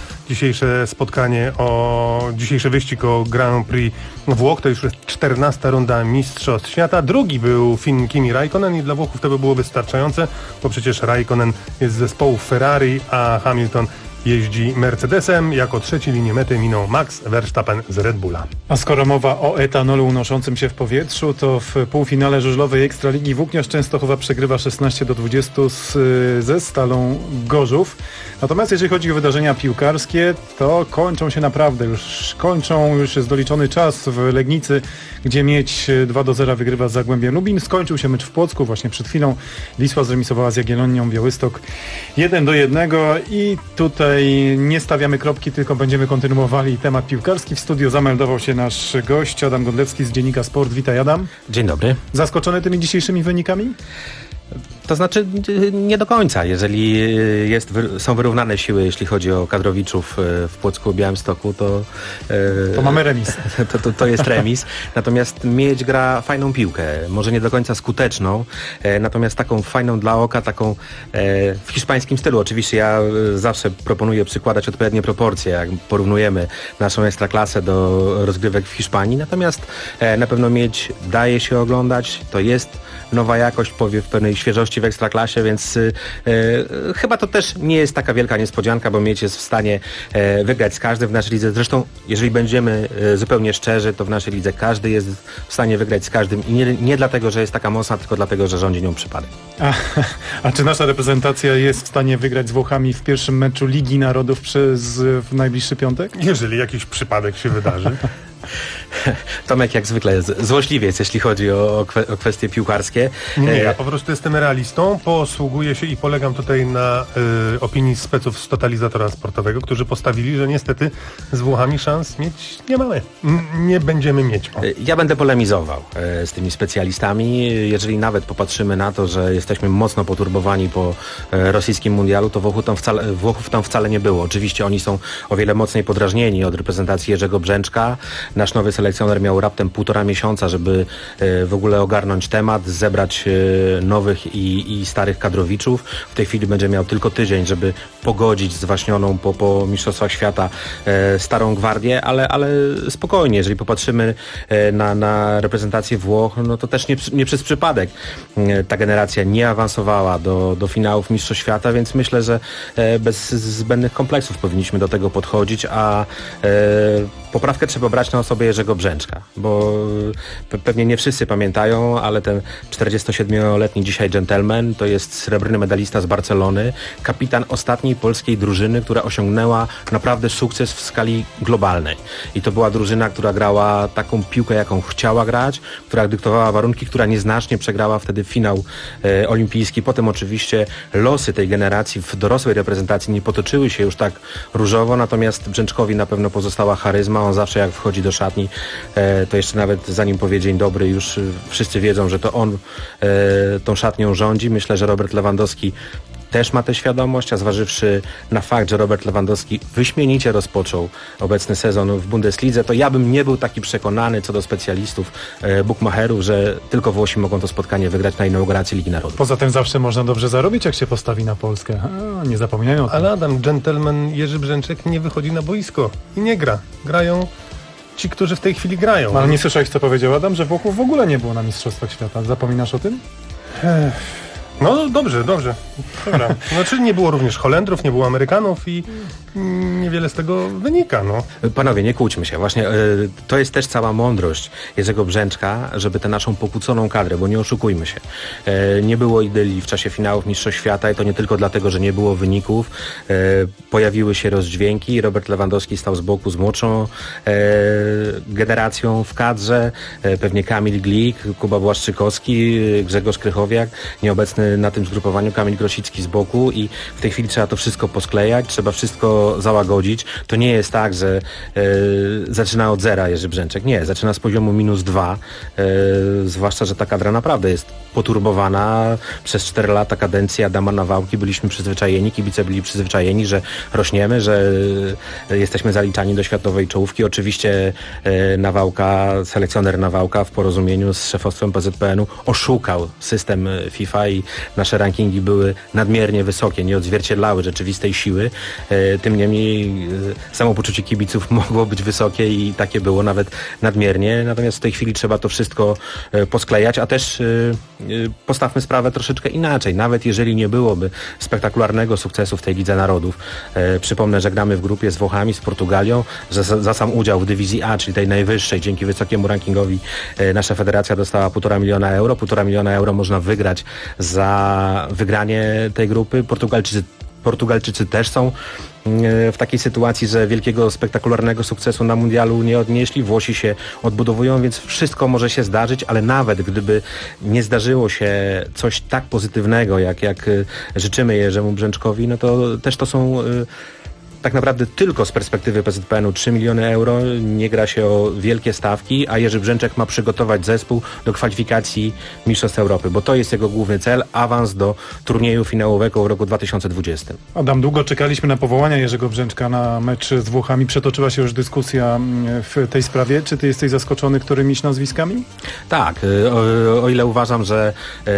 [SPEAKER 18] dzisiejszy wyścig o Grand Prix Włoch. To już jest 14. runda Mistrzostw Świata. Drugi był Finn Kimi Räikkönen i dla Włochów to by było wystarczające, bo przecież Räikkönen jest z zespołu Ferrari, a Hamilton jeździ Mercedesem. Jako trzeci linię mety minął Max Verstappen z Red Bulla.
[SPEAKER 21] A skoro mowa o etanolu unoszącym się w powietrzu, to w półfinale żużlowej Ekstraligi Włókniarz Częstochowa przegrywa 16-20 ze Stalą Gorzów. Natomiast jeżeli chodzi o wydarzenia piłkarskie, to kończą się naprawdę. Już jest doliczony czas w Legnicy, gdzie Miedź 2-0 wygrywa z Zagłębiem Lubin. Skończył się mecz w Płocku właśnie przed chwilą. Wisła zremisowała z Jagiellonią Białystok 1-1 i tutaj nie stawiamy kropki, tylko będziemy kontynuowali temat piłkarski. W studiu zameldował się nasz gość Adam Godlewski z Dziennika Sport. Witaj, Adam.
[SPEAKER 4] Dzień dobry.
[SPEAKER 21] Zaskoczony tymi dzisiejszymi wynikami?
[SPEAKER 4] To znaczy nie do końca. Jeżeli są wyrównane siły, jeśli chodzi o kadrowiczów w Płocku, Białymstoku, to
[SPEAKER 21] mamy remis.
[SPEAKER 4] To jest remis. Natomiast Miedź gra fajną piłkę. Może nie do końca skuteczną, natomiast taką fajną dla oka, taką w hiszpańskim stylu. Oczywiście ja zawsze proponuję przykładać odpowiednie proporcje, jak porównujemy naszą ekstraklasę do rozgrywek w Hiszpanii. Natomiast na pewno Miedź daje się oglądać. To jest nowa jakość, powie w pewnej świeżości w Ekstraklasie, więc chyba to też nie jest taka wielka niespodzianka, bo Miedź jest w stanie wygrać z każdym w naszej lidze. Zresztą, jeżeli będziemy zupełnie szczerzy, to w naszej lidze każdy jest w stanie wygrać z każdym i nie dlatego, że jest taka mocna, tylko dlatego, że rządzi nią przypadek.
[SPEAKER 21] A czy nasza reprezentacja jest w stanie wygrać z Włochami w pierwszym meczu Ligi Narodów w najbliższy piątek?
[SPEAKER 18] Jeżeli jakiś przypadek się wydarzy.
[SPEAKER 4] Tomek jak zwykle złośliwiec, jeśli chodzi o kwestie piłkarskie.
[SPEAKER 18] Nie, ja po prostu jestem realistą, posługuję się i polegam tutaj na opinii speców z Totalizatora Sportowego, którzy postawili, że niestety z Włochami szans mieć nie mamy. Nie będziemy mieć.
[SPEAKER 4] Ja będę polemizował z tymi specjalistami. Jeżeli nawet popatrzymy na to, że jesteśmy mocno poturbowani po rosyjskim mundialu, to Włochów tam wcale nie było. Oczywiście oni są o wiele mocniej podrażnieni od reprezentacji Jerzego Brzęczka. Nasz nowy selekcjoner miał raptem 1,5 miesiąca, żeby w ogóle ogarnąć temat, zebrać nowych i starych kadrowiczów. W tej chwili będzie miał tylko tydzień, żeby pogodzić zwaśnioną po Mistrzostwach Świata starą gwardię, ale spokojnie, jeżeli popatrzymy na reprezentację Włoch, no to też nie przez przypadek ta generacja nie awansowała do finałów Mistrzostw Świata, więc myślę, że bez zbędnych kompleksów powinniśmy do tego podchodzić, a poprawkę trzeba brać na osobę Jerzego Brzęczka, bo pewnie nie wszyscy pamiętają, ale ten 47-letni dzisiaj gentleman to jest srebrny medalista z Barcelony, kapitan ostatniej polskiej drużyny, która osiągnęła naprawdę sukces w skali globalnej. I to była drużyna, która grała taką piłkę, jaką chciała grać, która dyktowała warunki, która nieznacznie przegrała wtedy finał olimpijski. Potem oczywiście losy tej generacji w dorosłej reprezentacji nie potoczyły się już tak różowo, natomiast Brzęczkowi na pewno pozostała charyzma. On zawsze jak wchodzi do szatni, to jeszcze nawet zanim powie dzień dobry, już wszyscy wiedzą, że to on tą szatnią rządzi. Myślę, że Robert Lewandowski też ma tę świadomość, a zważywszy na fakt, że Robert Lewandowski wyśmienicie rozpoczął obecny sezon w Bundeslidze, to ja bym nie był taki przekonany co do specjalistów, bukmacherów, że tylko Włosi mogą to spotkanie wygrać na inauguracji Ligi Narodów.
[SPEAKER 21] Poza tym zawsze można dobrze zarobić, jak się postawi na Polskę. Nie zapominajmy o tym.
[SPEAKER 18] Ale Adam, gentleman Jerzy Brzęczek nie wychodzi na boisko i nie gra. Grają ci, którzy w tej chwili grają.
[SPEAKER 21] Ale nie słyszałeś, co powiedział Adam, że Włochów w ogóle nie było na Mistrzostwach Świata. Zapominasz o tym?
[SPEAKER 18] No dobrze. Dobra. Znaczy nie było również Holendrów, nie było Amerykanów i niewiele z tego wynika. No.
[SPEAKER 4] Panowie, nie kłóćmy się. Właśnie to jest też cała mądrość Jerzego Brzęczka, żeby tę naszą pokłóconą kadrę, bo nie oszukujmy się. Nie było idylii w czasie finałów Mistrzostw Świata i to nie tylko dlatego, że nie było wyników. Pojawiły się rozdźwięki. Robert Lewandowski stał z boku z młodszą generacją w kadrze. Pewnie Kamil Glik, Kuba Błaszczykowski, Grzegorz Krychowiak, nieobecny na tym zgrupowaniu, Kamil Grosicki z boku i w tej chwili trzeba to wszystko posklejać, trzeba wszystko załagodzić. To nie jest tak, że zaczyna od zera Jerzy Brzęczek. Nie, zaczyna z poziomu -2, zwłaszcza, że ta kadra naprawdę jest poturbowana. Przez 4 lata kadencji Adama Nawałki byliśmy przyzwyczajeni, kibice byli przyzwyczajeni, że rośniemy, że jesteśmy zaliczani do światowej czołówki. Oczywiście Nawałka, selekcjoner Nawałka w porozumieniu z szefostwem PZPN-u oszukał system FIFA i nasze rankingi były nadmiernie wysokie, nie odzwierciedlały rzeczywistej siły. Tym niemniej samopoczucie kibiców mogło być wysokie i takie było nawet nadmiernie. Natomiast w tej chwili trzeba to wszystko posklejać, a też postawmy sprawę troszeczkę inaczej. Nawet jeżeli nie byłoby spektakularnego sukcesu w tej Lidze Narodów, przypomnę, że gramy w grupie z Włochami, z Portugalią, że za sam udział w dywizji A, czyli tej najwyższej, dzięki wysokiemu rankingowi nasza federacja dostała 1,5 miliona euro. 1,5 miliona euro można wygrać za wygranie tej grupy. Portugalczycy też są w takiej sytuacji, że wielkiego, spektakularnego sukcesu na mundialu nie odnieśli. Włosi się odbudowują, więc wszystko może się zdarzyć, ale nawet gdyby nie zdarzyło się coś tak pozytywnego, jak życzymy Jerzemu Brzęczkowi, no to też to są tak naprawdę tylko z perspektywy PZPN-u 3 miliony euro, nie gra się o wielkie stawki, a Jerzy Brzęczek ma przygotować zespół do kwalifikacji Mistrzostw Europy, bo to jest jego główny cel, awans do turnieju finałowego w roku 2020.
[SPEAKER 21] Adam, długo czekaliśmy na powołania Jerzego Brzęczka na mecz z Włochami. Przetoczyła się już dyskusja w tej sprawie. Czy ty jesteś zaskoczony którymiś nazwiskami?
[SPEAKER 4] Tak, o ile uważam, że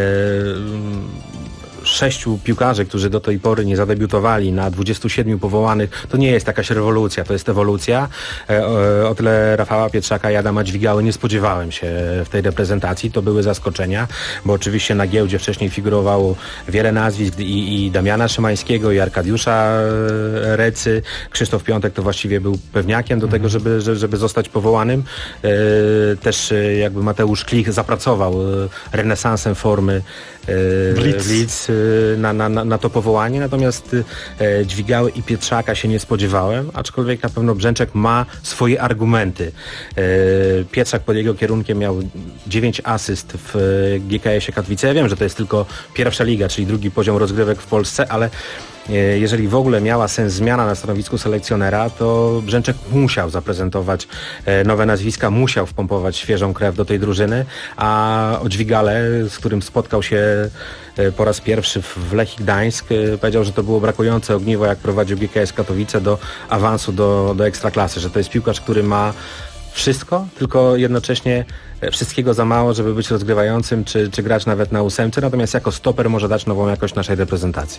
[SPEAKER 4] 6 piłkarzy, którzy do tej pory nie zadebiutowali, na 27 powołanych, to nie jest jakaś rewolucja, to jest ewolucja. O tyle Rafała Pietrzaka i Adama Dźwigały nie spodziewałem się w tej reprezentacji. To były zaskoczenia, bo oczywiście na giełdzie wcześniej figurowało wiele nazwisk i Damiana Szymańskiego, i Arkadiusza Recy. Krzysztof Piątek to właściwie był pewniakiem do tego, żeby zostać powołanym. Też jakby Mateusz Klich zapracował renesansem formy w Leeds na to powołanie, natomiast Dźwigały i Pietrzaka się nie spodziewałem, aczkolwiek na pewno Brzęczek ma swoje argumenty. Pietrzak pod jego kierunkiem miał 9 asyst w GKS-ie Katowice. Ja wiem, że to jest tylko pierwsza liga, czyli drugi poziom rozgrywek w Polsce, ale jeżeli w ogóle miała sens zmiana na stanowisku selekcjonera, to Brzęczek musiał zaprezentować nowe nazwiska, musiał wpompować świeżą krew do tej drużyny, a o Dźwigale, z którym spotkał się po raz pierwszy w Lechii Gdańsk, powiedział, że to było brakujące ogniwo, jak prowadził GKS Katowice do awansu do Ekstraklasy, że to jest piłkarz, który ma wszystko, tylko jednocześnie wszystkiego za mało, żeby być rozgrywającym, czy grać nawet na 8, natomiast jako stoper może dać nową jakość naszej reprezentacji.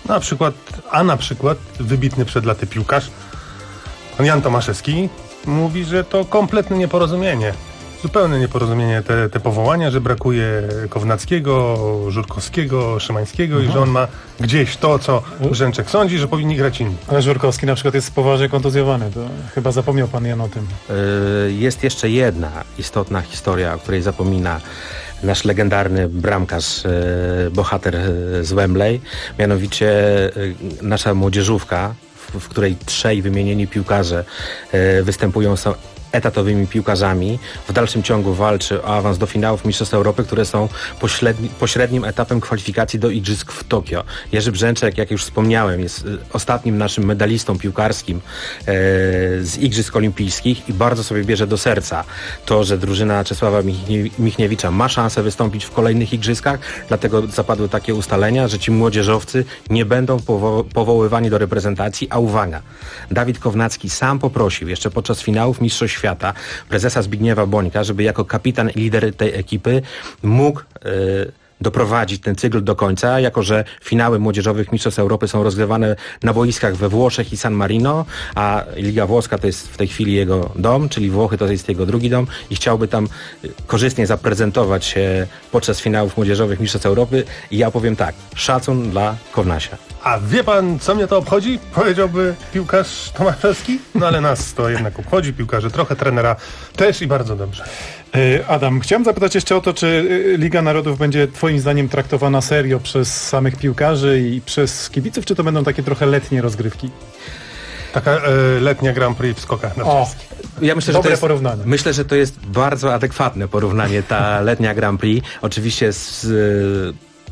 [SPEAKER 18] Na przykład wybitny przed laty piłkarz, pan Jan Tomaszewski, mówi, że to kompletne nieporozumienie. Zupełne nieporozumienie te powołania, że brakuje Kownackiego, Żurkowskiego, Szymańskiego i że on ma gdzieś to, co Brzęczek sądzi, że powinni grać inni.
[SPEAKER 21] Ale Żurkowski na przykład jest poważnie kontuzjowany. To chyba zapomniał pan Jan o tym.
[SPEAKER 4] Jest jeszcze jedna istotna historia, o której zapomina nasz legendarny bramkarz, bohater z Wembley, mianowicie nasza młodzieżówka, w której 3 wymienieni piłkarze występują, są etatowymi piłkarzami, w dalszym ciągu walczy o awans do finałów Mistrzostw Europy, które są pośrednim etapem kwalifikacji do Igrzysk w Tokio. Jerzy Brzęczek, jak już wspomniałem, jest ostatnim naszym medalistą piłkarskim z Igrzysk Olimpijskich i bardzo sobie bierze do serca to, że drużyna Czesława Michniewicza ma szansę wystąpić w kolejnych Igrzyskach, dlatego zapadły takie ustalenia, że ci młodzieżowcy nie będą powoływani do reprezentacji, a uwaga, Dawid Kownacki sam poprosił jeszcze podczas finałów Mistrzostw Świata prezesa Zbigniewa Bońka, żeby jako kapitan i lider tej ekipy mógł doprowadzić ten cykl do końca, jako że finały młodzieżowych Mistrzostw Europy są rozgrywane na boiskach we Włoszech i San Marino, a Liga Włoska to jest w tej chwili jego dom, czyli Włochy to jest jego drugi dom i chciałby tam korzystnie zaprezentować się podczas finałów młodzieżowych Mistrzostw Europy i ja powiem tak, szacun dla Kownasia.
[SPEAKER 18] A wie pan, co mnie to obchodzi? Powiedziałby piłkarz Tomaszewski? No ale nas to jednak obchodzi, piłkarzy trochę, trenera też i bardzo dobrze.
[SPEAKER 21] Adam, chciałem zapytać jeszcze o to, czy Liga Narodów będzie twoim zdaniem traktowana serio przez samych piłkarzy i przez kibiców, czy to będą takie trochę letnie rozgrywki?
[SPEAKER 18] Taka letnia Grand Prix w skokach narciarskich.
[SPEAKER 4] Ja myślę, że to jest bardzo adekwatne porównanie, ta letnia Grand Prix. Oczywiście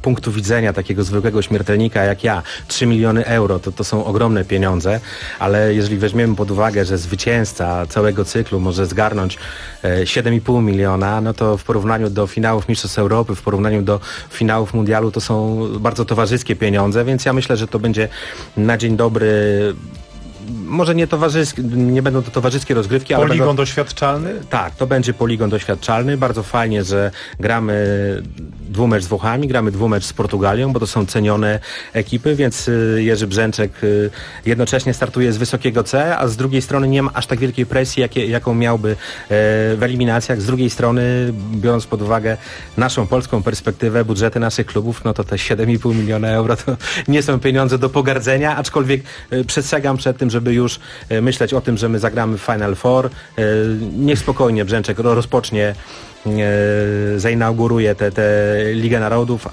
[SPEAKER 4] punktu widzenia takiego zwykłego śmiertelnika jak ja 3 miliony euro to są ogromne pieniądze, ale jeżeli weźmiemy pod uwagę, że zwycięzca całego cyklu może zgarnąć 7,5 miliona, no to w porównaniu do finałów Mistrzostw Europy, w porównaniu do finałów mundialu to są bardzo towarzyskie pieniądze, więc ja myślę, że to będzie na dzień dobry, może nie będą to towarzyskie rozgrywki, ale
[SPEAKER 21] poligon doświadczalny?
[SPEAKER 4] Tak, to będzie poligon doświadczalny. Bardzo fajnie, że gramy dwumecz z Włochami, gramy dwumecz z Portugalią, bo to są cenione ekipy, więc Jerzy Brzęczek jednocześnie startuje z wysokiego C, a z drugiej strony nie ma aż tak wielkiej presji, jaką miałby w eliminacjach. Z drugiej strony, biorąc pod uwagę naszą polską perspektywę, budżety naszych klubów, no to te 7,5 miliona euro to nie są pieniądze do pogardzenia, aczkolwiek przestrzegam przed tym, żeby już myśleć o tym, że my zagramy w Final Four. Niech spokojnie Brzęczek rozpocznie, zainauguruje tę Ligę Narodów,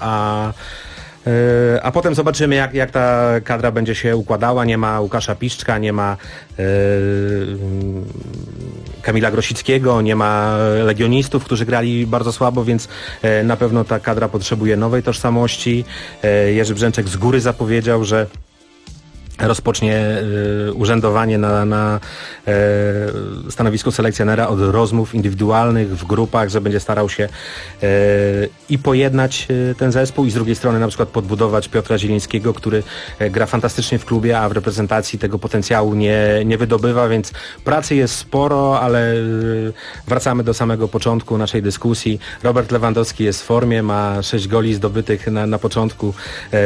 [SPEAKER 4] a potem zobaczymy, jak ta kadra będzie się układała. Nie ma Łukasza Piszczka, nie ma Kamila Grosickiego, nie ma legionistów, którzy grali bardzo słabo, więc na pewno ta kadra potrzebuje nowej tożsamości. Jerzy Brzęczek z góry zapowiedział, że rozpocznie urzędowanie na stanowisku selekcjonera od rozmów indywidualnych w grupach, że będzie starał się i pojednać ten zespół i z drugiej strony na przykład podbudować Piotra Zielińskiego, który gra fantastycznie w klubie, a w reprezentacji tego potencjału nie wydobywa, więc pracy jest sporo, ale wracamy do samego początku naszej dyskusji. Robert Lewandowski jest w formie, ma 6 goli zdobytych na początku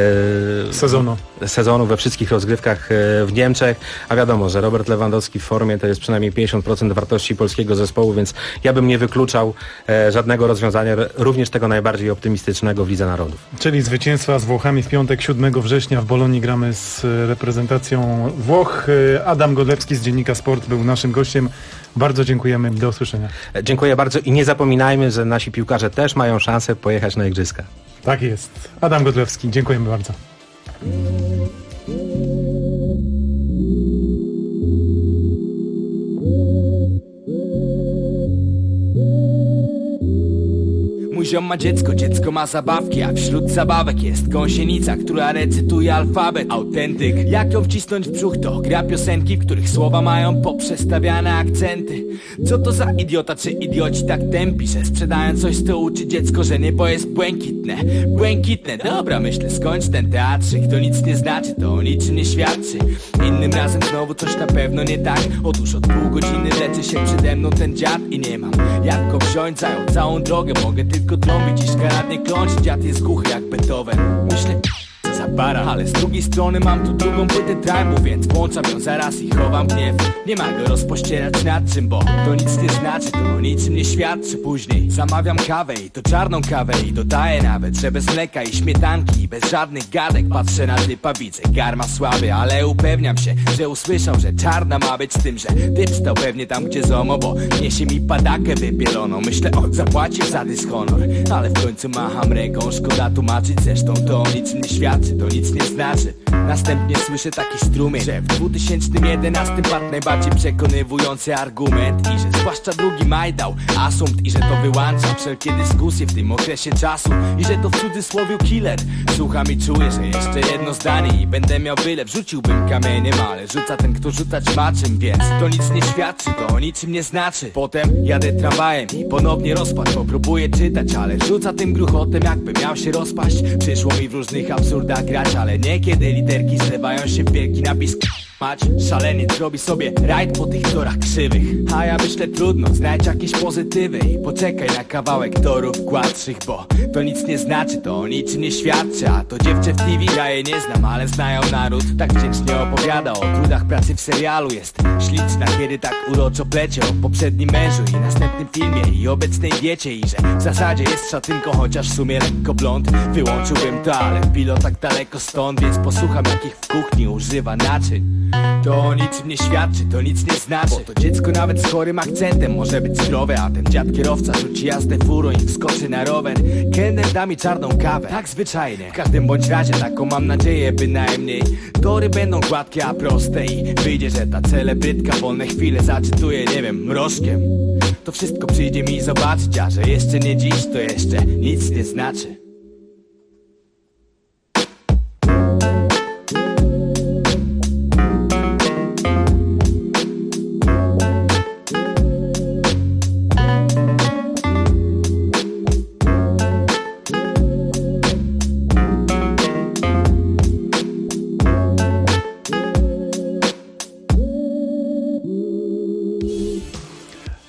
[SPEAKER 4] sezonu we wszystkich rozgrywkach w Niemczech, a wiadomo, że Robert Lewandowski w formie to jest przynajmniej 50% wartości polskiego zespołu, więc ja bym nie wykluczał żadnego rozwiązania, również tego najbardziej optymistycznego w Lidze Narodów.
[SPEAKER 21] Czyli zwycięstwa z Włochami w piątek 7 września w Bolonii gramy z reprezentacją Włoch. Adam Godlewski z Dziennika Sport był naszym gościem. Bardzo dziękujemy. Do usłyszenia.
[SPEAKER 4] Dziękuję bardzo i nie zapominajmy, że nasi piłkarze też mają szansę pojechać na igrzyska.
[SPEAKER 21] Tak jest. Adam Godlewski. Dziękujemy bardzo.
[SPEAKER 5] Mój ziom ma dziecko ma zabawki, a wśród zabawek jest gąsienica, która recytuje alfabet. Autentyk, jak ją wcisnąć w brzuch, to gra piosenki, w których słowa mają poprzestawiane akcenty. Co to za idiota, czy idioci tak tępi, że sprzedają coś, co uczy dziecko, że niebo jest błękitne. Błękitne, dobra, myślę, skończ ten teatrzyk. To nic nie znaczy, to o niczym nie świadczy. Innym razem znowu coś na pewno nie tak. Otóż od pół godziny leczy się przede mną ten dziad i nie mam jak go wziąć, zajął całą drogę. Mogę tylko trąbić i szkaradnie kląć. Dziad jest głuchy jak Beethoven. Myślę, za para, ale z drugiej strony mam tu drugą płytę tribu, więc włączam ją zaraz i chowam gniew. Nie ma go rozpościerać nad czym, bo to nic nie znaczy, to o niczym nie świadczy. Później zamawiam kawę i to czarną kawę i dodaję nawet, że bez mleka i śmietanki i bez żadnych gadek. Patrzę na typa, widzę garma słaby, ale upewniam się, że usłyszał, że czarna ma być, z tym, że typ stał pewnie tam, gdzie zomo, bo niesie mi padakę wypieloną. Myślę, zapłacił za dyshonor, ale w końcu macham ręką, szkoda tłumaczyć, zresztą to o niczym nie świadczy, to nic nie znaczy. Następnie słyszę taki strumień, że w 2011 padł najbardziej przekonywujący argument i że zwłaszcza drugi maj dał asumpt i że to wyłącza wszelkie dyskusje w tym okresie czasu i że to w cudzysłowie killer. Słucham i czuję, że jeszcze jedno zdanie i będę miał wylew. Rzuciłbym kamieniem, ale rzuca ten, kto rzucać ma czym, więc to nic nie świadczy, to o niczym nie znaczy. Potem jadę tramwajem i ponownie rozpad, bo próbuję czytać, ale rzuca tym gruchotem, jakby miał się rozpaść. Przyszło mi w różnych absurdach grać, ale niekiedy literki zlewają się w wielki napis mać. Szaleniec robi sobie rajd po tych torach krzywych, a ja myślę, trudno, znajdź jakieś pozytywy i poczekaj na kawałek torów gładszych, bo to nic nie znaczy, to o niczym nie świadczy. A to dziewczę w TV, ja jej nie znam, ale znają naród. Tak wdzięcznie opowiada o trudach pracy w serialu. Jest śliczna, kiedy tak uroczo plecie o poprzednim mężu i następnym filmie i obecnej diecie i że w zasadzie jest szatynką, chociaż w sumie lekko blond. Wyłączyłbym to, ale w pilotach daleko stąd, więc posłucham, jakich w kuchni używa naczyń. To o niczym nie świadczy, to nic nie znaczy, bo to dziecko nawet z chorym akcentem może być zdrowe, a ten dziad kierowca rzuci jazdę furą i wskoczy na rower. Kelner da mi czarną kawę, tak zwyczajnie. W każdym bądź razie taką mam nadzieję bynajmniej. Tory będą gładkie, a proste i wyjdzie, że ta celebrytka wolne chwile zacytuje, nie wiem, mrożkiem. To wszystko przyjdzie mi zobaczyć, a że jeszcze nie dziś, to jeszcze nic nie znaczy.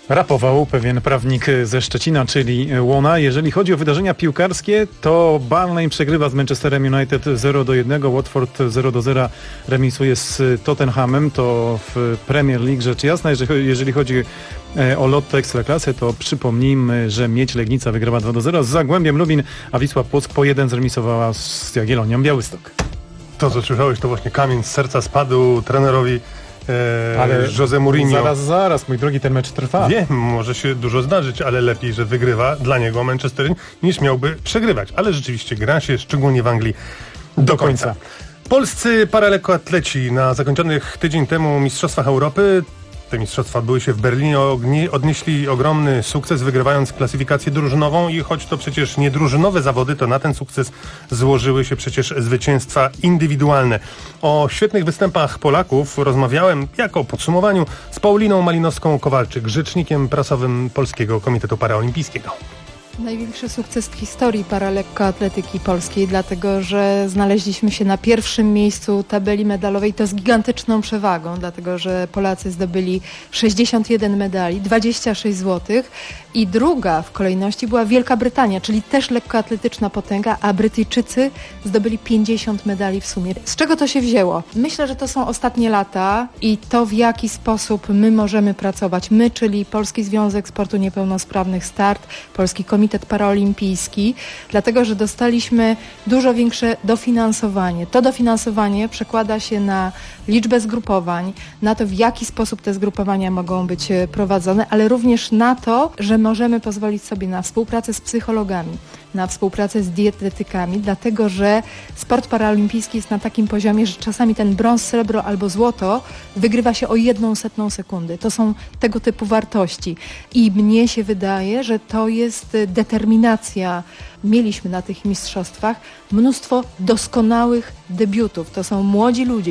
[SPEAKER 21] Rapował pewien prawnik ze Szczecina, czyli Łona. Jeżeli chodzi o wydarzenia piłkarskie, to Burnley przegrywa z Manchesterem United 0-1, Watford 0-0 remisuje z Tottenhamem. To w Premier League rzecz jasna. Jeżeli chodzi o lotto Ekstraklasy, to przypomnijmy, że Miedź Legnica wygrała 2-0 z Zagłębiem Lubin, a Wisła Płock po 1 zremisowała z Jagiellonią Białystok.
[SPEAKER 18] To, co słyszałeś, to właśnie kamień z serca spadł trenerowi Jose Mourinho.
[SPEAKER 21] Zaraz, mój drogi, ten mecz trwa.
[SPEAKER 18] Wiem, może się dużo zdarzyć, ale lepiej, że wygrywa dla niego Manchester niż miałby przegrywać. Ale rzeczywiście gra się, szczególnie w Anglii, do końca. Polscy paralekkoatleci na zakończonych tydzień temu Mistrzostwach Europy, te mistrzostwa odbyły się w Berlinie, odnieśli ogromny sukces, wygrywając klasyfikację drużynową i choć to przecież nie drużynowe zawody, to na ten sukces złożyły się przecież zwycięstwa indywidualne. O świetnych występach Polaków rozmawiałem, jako podsumowaniu, z Pauliną Malinowską-Kowalczyk, rzecznikiem prasowym Polskiego Komitetu Paraolimpijskiego.
[SPEAKER 19] Największy sukces w historii paralekkoatletyki polskiej, dlatego że znaleźliśmy się na pierwszym miejscu tabeli medalowej, to z gigantyczną przewagą, dlatego że Polacy zdobyli 61 medali, 26 złotych i druga w kolejności była Wielka Brytania, czyli też lekkoatletyczna potęga, a Brytyjczycy zdobyli 50 medali w sumie. Z czego to się wzięło? Myślę, że to są ostatnie lata i to, w jaki sposób my możemy pracować. My, czyli Polski Związek Sportu Niepełnosprawnych Start, Polski Komitet Paraolimpijski, dlatego że dostaliśmy dużo większe dofinansowanie. To dofinansowanie przekłada się na liczbę zgrupowań, na to, w jaki sposób te zgrupowania mogą być prowadzone, ale również na to, że możemy pozwolić sobie na współpracę z psychologami, na współpracę z dietetykami, dlatego że sport paraolimpijski jest na takim poziomie, że czasami ten brąz, srebro albo złoto wygrywa się o 1/100 sekundy. To są tego typu wartości i mnie się wydaje, że to jest determinacja. Mieliśmy na tych mistrzostwach mnóstwo doskonałych debiutów. To są młodzi ludzie,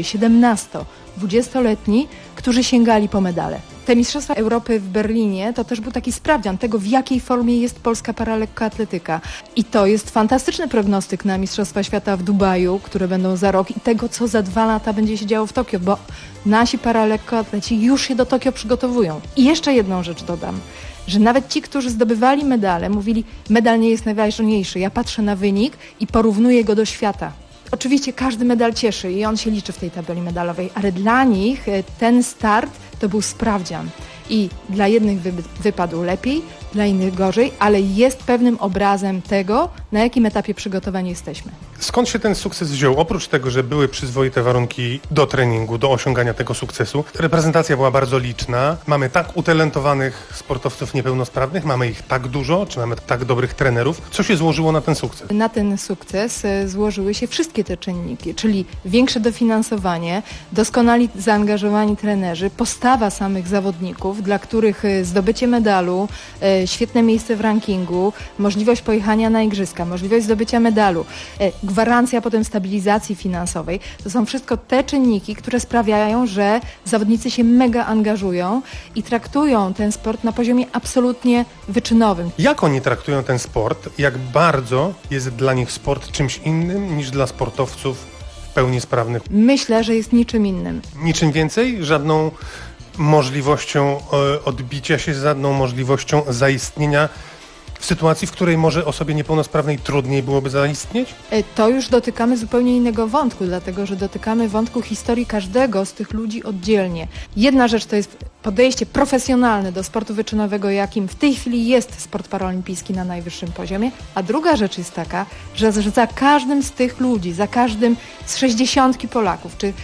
[SPEAKER 19] 17-20-letni, którzy sięgali po medale. Te Mistrzostwa Europy w Berlinie to też był taki sprawdzian tego, w jakiej formie jest polska paralekkoatletyka. I to jest fantastyczny prognostyk na Mistrzostwa Świata w Dubaju, które będą za rok i tego, co za 2 lata będzie się działo w Tokio, bo nasi paralekkoatleci już się do Tokio przygotowują. I jeszcze jedną rzecz dodam, że nawet ci, którzy zdobywali medale, mówili, medal nie jest najważniejszy. Ja patrzę na wynik i porównuję go do świata. Oczywiście każdy medal cieszy i on się liczy w tej tabeli medalowej, ale dla nich ten start to był sprawdzian. I dla jednych wypadł lepiej, dla innych gorzej, ale jest pewnym obrazem tego, na jakim etapie przygotowania jesteśmy.
[SPEAKER 18] Skąd się ten sukces wziął? Oprócz tego, że były przyzwoite warunki do treningu, do osiągania tego sukcesu, reprezentacja była bardzo liczna. Mamy tak utalentowanych sportowców niepełnosprawnych, mamy ich tak dużo, czy mamy tak dobrych trenerów. Co się złożyło na ten sukces?
[SPEAKER 19] Na ten sukces złożyły się wszystkie te czynniki, czyli większe dofinansowanie, doskonali zaangażowani trenerzy, postawa samych zawodników, dla których zdobycie medalu, świetne miejsce w rankingu, możliwość pojechania na igrzyska, możliwość zdobycia medalu, gwarancja potem stabilizacji finansowej. To są wszystko te czynniki, które sprawiają, że zawodnicy się mega angażują i traktują ten sport na poziomie absolutnie wyczynowym.
[SPEAKER 18] Jak oni traktują ten sport? Jak bardzo jest dla nich sport czymś innym niż dla sportowców w pełni sprawnych?
[SPEAKER 19] Myślę, że jest niczym innym.
[SPEAKER 18] Niczym więcej? Żadną możliwością odbicia się, żadną możliwością zaistnienia w sytuacji, w której może osobie niepełnosprawnej trudniej byłoby zaistnieć?
[SPEAKER 19] To już dotykamy zupełnie innego wątku, dlatego że dotykamy wątku historii każdego z tych ludzi oddzielnie. Jedna rzecz to jest podejście profesjonalne do sportu wyczynowego, jakim w tej chwili jest sport paraolimpijski na najwyższym poziomie, a druga rzecz jest taka, że za każdym z tych ludzi, za każdym z 60 Polaków, czy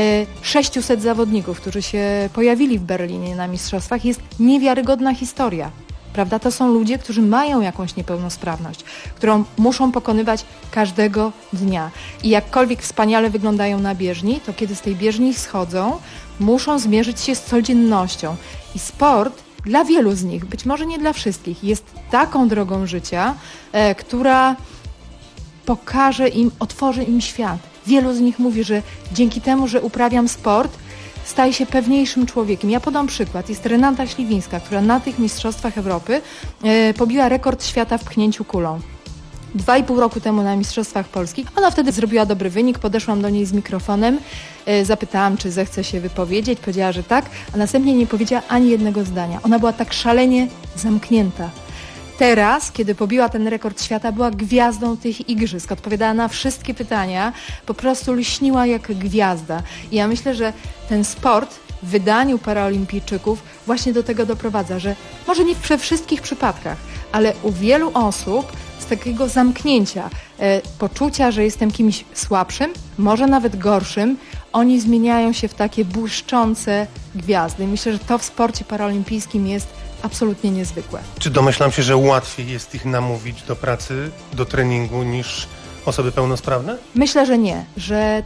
[SPEAKER 19] 600 zawodników, którzy się pojawili w Berlinie na mistrzostwach, jest niewiarygodna historia. Prawda? To są ludzie, którzy mają jakąś niepełnosprawność, którą muszą pokonywać każdego dnia. I jakkolwiek wspaniale wyglądają na bieżni, to kiedy z tej bieżni schodzą, muszą zmierzyć się z codziennością. I sport dla wielu z nich, być może nie dla wszystkich, jest taką drogą życia, która pokaże im, otworzy im świat. Wielu z nich mówi, że dzięki temu, że uprawiam sport, staje się pewniejszym człowiekiem. Ja podam przykład. Jest Renata Śliwińska, która na tych Mistrzostwach Europy pobiła rekord świata w pchnięciu kulą. 2,5 roku temu na Mistrzostwach Polski. Ona wtedy zrobiła dobry wynik, podeszłam do niej z mikrofonem, zapytałam, czy zechce się wypowiedzieć, powiedziała, że tak, a następnie nie powiedziała ani jednego zdania. Ona była tak szalenie zamknięta. Teraz, kiedy pobiła ten rekord świata, była gwiazdą tych igrzysk, odpowiadała na wszystkie pytania, po prostu lśniła jak gwiazda. I ja myślę, że ten sport w wydaniu paraolimpijczyków właśnie do tego doprowadza, że może nie we wszystkich przypadkach, ale u wielu osób z takiego zamknięcia, poczucia, że jestem kimś słabszym, może nawet gorszym, oni zmieniają się w takie błyszczące gwiazdy. Myślę, że to w sporcie paraolimpijskim jest absolutnie niezwykłe.
[SPEAKER 18] Czy domyślam się, że łatwiej jest ich namówić do pracy, do treningu niż osoby pełnosprawne?
[SPEAKER 19] Myślę, że nie, że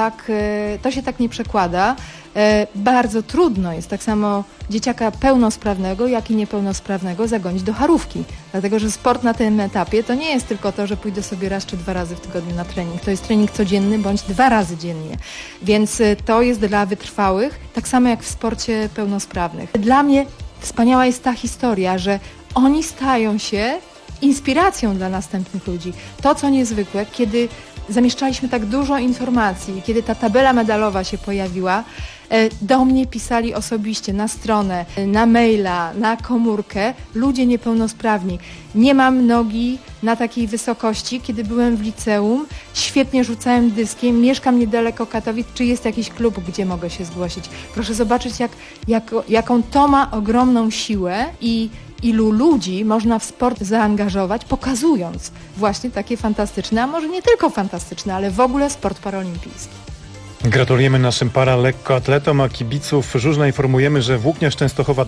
[SPEAKER 19] to się tak nie przekłada. Bardzo trudno jest tak samo dzieciaka pełnosprawnego, jak i niepełnosprawnego zagonić do harówki. Dlatego, że sport na tym etapie to nie jest tylko to, że pójdę sobie raz czy 2 razy w tygodniu na trening. To jest trening codzienny bądź 2 razy dziennie. Więc to jest dla wytrwałych, tak samo jak w sporcie pełnosprawnych. Dla mnie wspaniała jest ta historia, że oni stają się inspiracją dla następnych ludzi. To, co niezwykłe, kiedy zamieszczaliśmy tak dużo informacji, kiedy ta tabela medalowa się pojawiła, do mnie pisali osobiście na stronę, na maila, na komórkę ludzie niepełnosprawni. Nie mam nogi na takiej wysokości, kiedy byłem w liceum, świetnie rzucałem dyskiem, mieszkam niedaleko Katowic, czy jest jakiś klub, gdzie mogę się zgłosić. Proszę zobaczyć, jaką to ma ogromną siłę i ilu ludzi można w sport zaangażować, pokazując właśnie takie fantastyczne, a może nie tylko fantastyczne, ale w ogóle sport paraolimpijski.
[SPEAKER 21] Gratulujemy naszym paralekkoatletom, a kibiców Żużla informujemy, że Włókniarz Częstochowa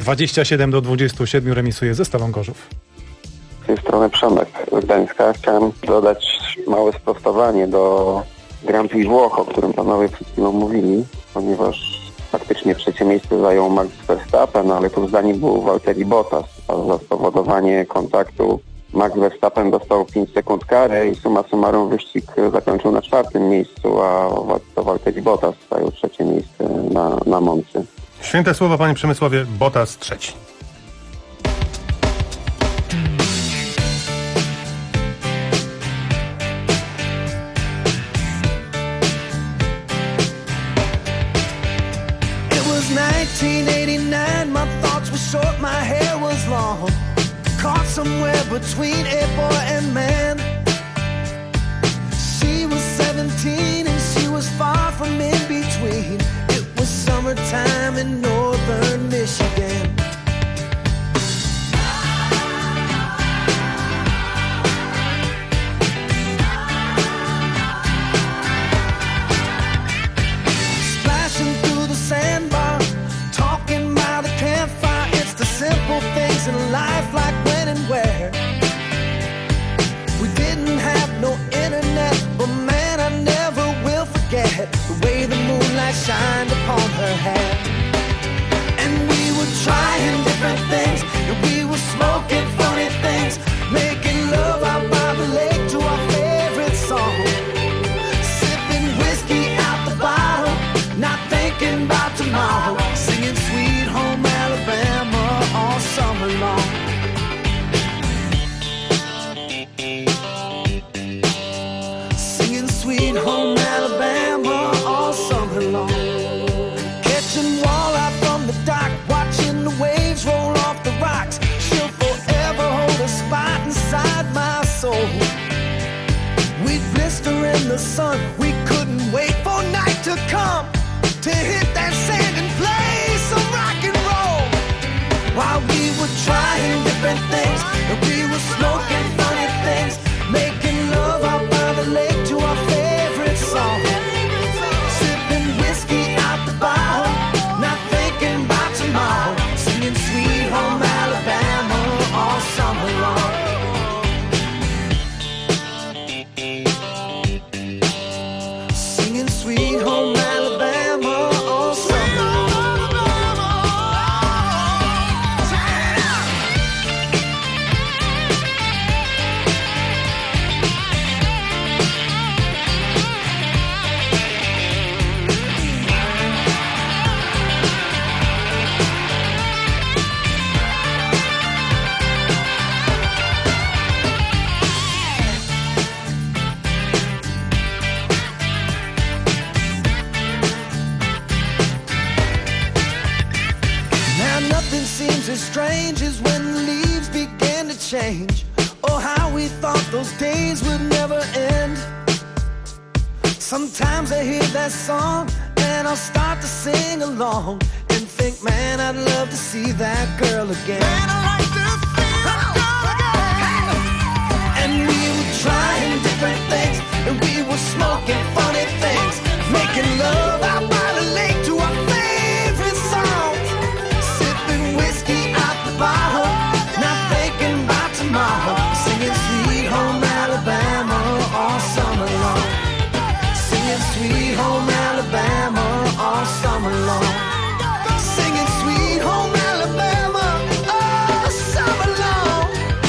[SPEAKER 21] 27-27 remisuje ze Stalą Gorzów.
[SPEAKER 7] Z tej strony Przemek z Gdańska. Chciałem dodać małe sprostowanie do Grand Prix Włoch, o którym panowie przed chwilą mówili, ponieważ faktycznie trzecie miejsce zajął Max Verstappen, ale tu w zdaniu był Valtteri Bottas, a za spowodowanie kontaktu Max Verstappen dostał 5 sekund kary i summa summarum wyścig zakończył na 4. miejscu, a to Valtteri Bottas zajął 3. miejsce na Moncy.
[SPEAKER 18] Święte słowa, panie Przemysławie, Bottas 3.
[SPEAKER 9] It was 1989, my thoughts were short, my hair was long. Caught somewhere between a boy and man. She was 17 and she was far from in between. It was summertime in northern Michigan. Splashing through the sandbar, talking by the campfire. It's the simple things in life, like when and where. We didn't have no internet, but man, I never will forget the way the moonlight shined upon her hair. And we were trying different things, and we were smoking funny things, making love out by the lake to our favorite song, sipping whiskey out the bottle, not thinking about tomorrow, singing Sweet Home Alabama all summer long. Singing Sweet Home Alabama all summer long. Catching walleye from the dock, watching the waves roll off the rocks. She'll forever hold a spot inside my soul. We'd blister in the sun, we couldn't wait for night to come to hit that sand and play some rock and roll. While we were trying different things, and we were smoking funny things, making love out by the lake to our favorite song, sipping whiskey out the bottle, not thinking about tomorrow, singing Sweet Home Alabama all summer long. Singing Sweet Home Alabama all summer long. as strange as when the leaves began to change. Oh, how we thought those days would never end. Sometimes I hear that song and I'll start to sing along and think, man, I'd love to see that girl again. Man, I'd like to see that girl again. And we were trying different things, and we were smoking funny things, making love out by the lake to our favorite songs, sipping whiskey out the bottle, not thinking about tomorrow, singing Sweet Home Alabama all summer long, singing Sweet Home Alabama all summer long, singing Sweet Home Alabama all summer long.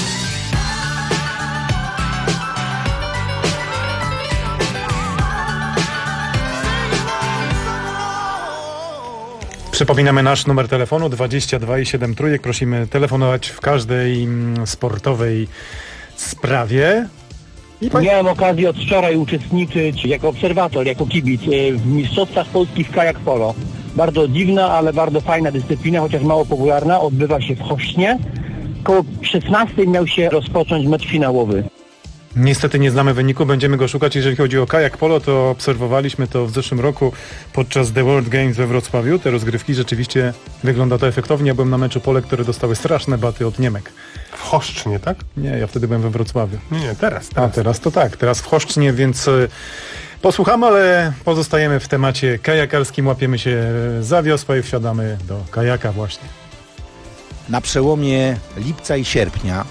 [SPEAKER 21] Przypominamy nasz numer telefonu 22,7 trójek. Prosimy telefonować w każdej sportowej sprawie.
[SPEAKER 10] Miałem okazję od wczoraj uczestniczyć jako obserwator, jako kibic w Mistrzostwach Polski w kajak polo. Bardzo dziwna, ale bardzo fajna dyscyplina, chociaż mało popularna. Odbywa się w Choszcznie. Koło 16 miał się rozpocząć mecz finałowy.
[SPEAKER 21] Niestety nie znamy wyniku, będziemy go szukać. Jeżeli chodzi o kajak polo, to obserwowaliśmy to w zeszłym roku podczas The World Games we Wrocławiu. Te rozgrywki rzeczywiście wygląda to efektownie. Ja byłem na meczu pole, które dostały straszne baty od Niemek.
[SPEAKER 18] W Choszcznie, tak?
[SPEAKER 21] Nie, ja wtedy byłem we Wrocławiu.
[SPEAKER 18] Nie, teraz.
[SPEAKER 21] A teraz to tak, teraz w Choszcznie, więc posłuchamy, ale pozostajemy w temacie kajakarskim. Łapiemy się za wiosła i wsiadamy do kajaka właśnie.
[SPEAKER 11] Na przełomie lipca i sierpnia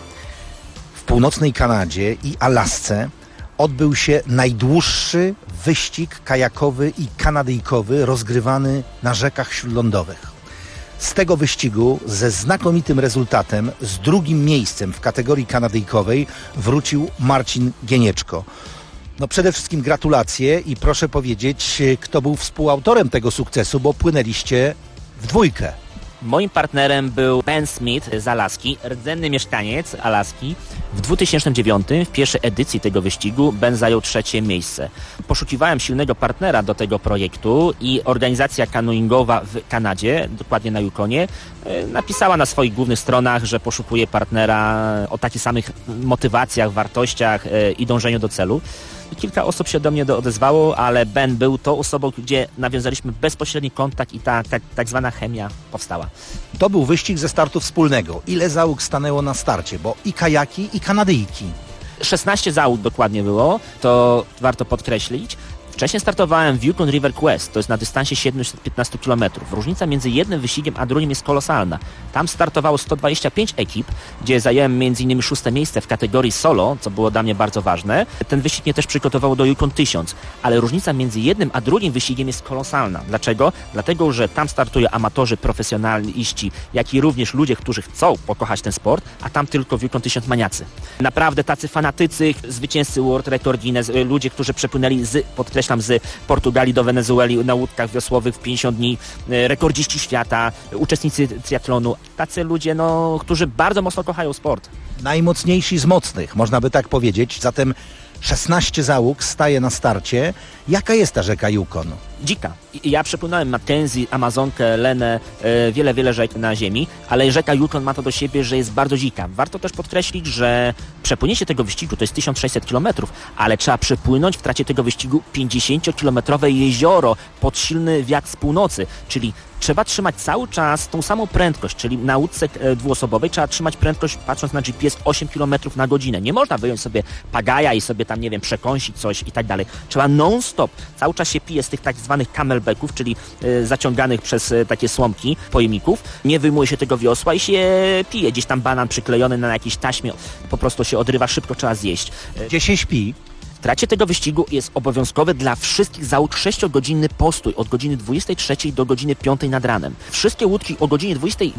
[SPEAKER 11] w północnej Kanadzie i Alasce odbył się najdłuższy wyścig kajakowy i kanadyjkowy rozgrywany na rzekach śródlądowych. Z tego wyścigu ze znakomitym rezultatem, z drugim miejscem w kategorii kanadyjkowej wrócił Marcin Gienieczko. No przede wszystkim gratulacje i proszę powiedzieć, kto był współautorem tego sukcesu, bo płynęliście w dwójkę.
[SPEAKER 24] Moim partnerem był Ben Smith z Alaski, rdzenny mieszkaniec Alaski. W 2009, w pierwszej edycji tego wyścigu, Ben zajął 3. miejsce. Poszukiwałem silnego partnera do tego projektu i organizacja kanoingowa w Kanadzie, dokładnie na Yukonie, napisała na swoich głównych stronach, że poszukuje partnera o takich samych motywacjach, wartościach i dążeniu do celu. Kilka osób się do mnie odezwało, ale Ben był tą osobą, gdzie nawiązaliśmy bezpośredni kontakt i ta tak zwana chemia powstała.
[SPEAKER 11] To był wyścig ze startu wspólnego. Ile załóg stanęło na starcie? Bo i kajaki, i kanadyjki.
[SPEAKER 24] 16 załóg dokładnie było, to warto podkreślić. Wcześniej startowałem w Yukon River Quest, to jest na dystansie 715 km. Różnica między jednym wyścigiem a drugim jest kolosalna. Tam startowało 125 ekip, gdzie zająłem m.in. 6. miejsce w kategorii solo, co było dla mnie bardzo ważne. Ten wyścig mnie też przygotował do Yukon 1000, ale różnica między jednym a drugim wyścigiem jest kolosalna. Dlaczego? Dlatego, że tam startują amatorzy, profesjonaliści, jak i również ludzie, którzy chcą pokochać ten sport, a tam tylko w Yukon 1000 maniacy. Naprawdę tacy fanatycy, zwycięzcy World Record Guinness, ludzie, którzy przepłynęli z Portugalii do Wenezueli na łódkach wiosłowych w 50 dni, rekordziści świata, uczestnicy triatlonu, tacy ludzie, którzy bardzo mocno kochają sport.
[SPEAKER 11] Najmocniejsi z mocnych, można by tak powiedzieć. Zatem 16 załóg staje na starcie. Jaka jest ta rzeka Yukon?
[SPEAKER 24] Dzika. Ja przepłynąłem Mackenzie, Amazonkę, Lenę, wiele rzek na ziemi, ale rzeka Yukon ma to do siebie, że jest bardzo dzika. Warto też podkreślić, że przepłynięcie tego wyścigu to jest 1600 km, ale trzeba przepłynąć w trakcie tego wyścigu 50-kilometrowe jezioro pod silny wiatr z północy, czyli trzeba trzymać cały czas tą samą prędkość, czyli na łódce dwuosobowej trzeba trzymać prędkość, patrząc na GPS, 8 km na godzinę. Nie można wyjąć sobie pagaja i sobie tam, przekąsić coś i tak dalej. Trzeba non-stop. Cały czas się pije z tych tak zwanych camelbacków, czyli zaciąganych przez takie słomki pojemników. Nie wyjmuje się tego wiosła i się pije. Gdzieś tam banan przyklejony na jakiejś taśmie. Po prostu się odrywa, szybko trzeba zjeść.
[SPEAKER 11] Gdzie się śpi?
[SPEAKER 24] W trakcie tego wyścigu jest obowiązkowy dla wszystkich załóg 6-godzinny postój od godziny 23 do godziny 5 nad ranem. Wszystkie łódki o godzinie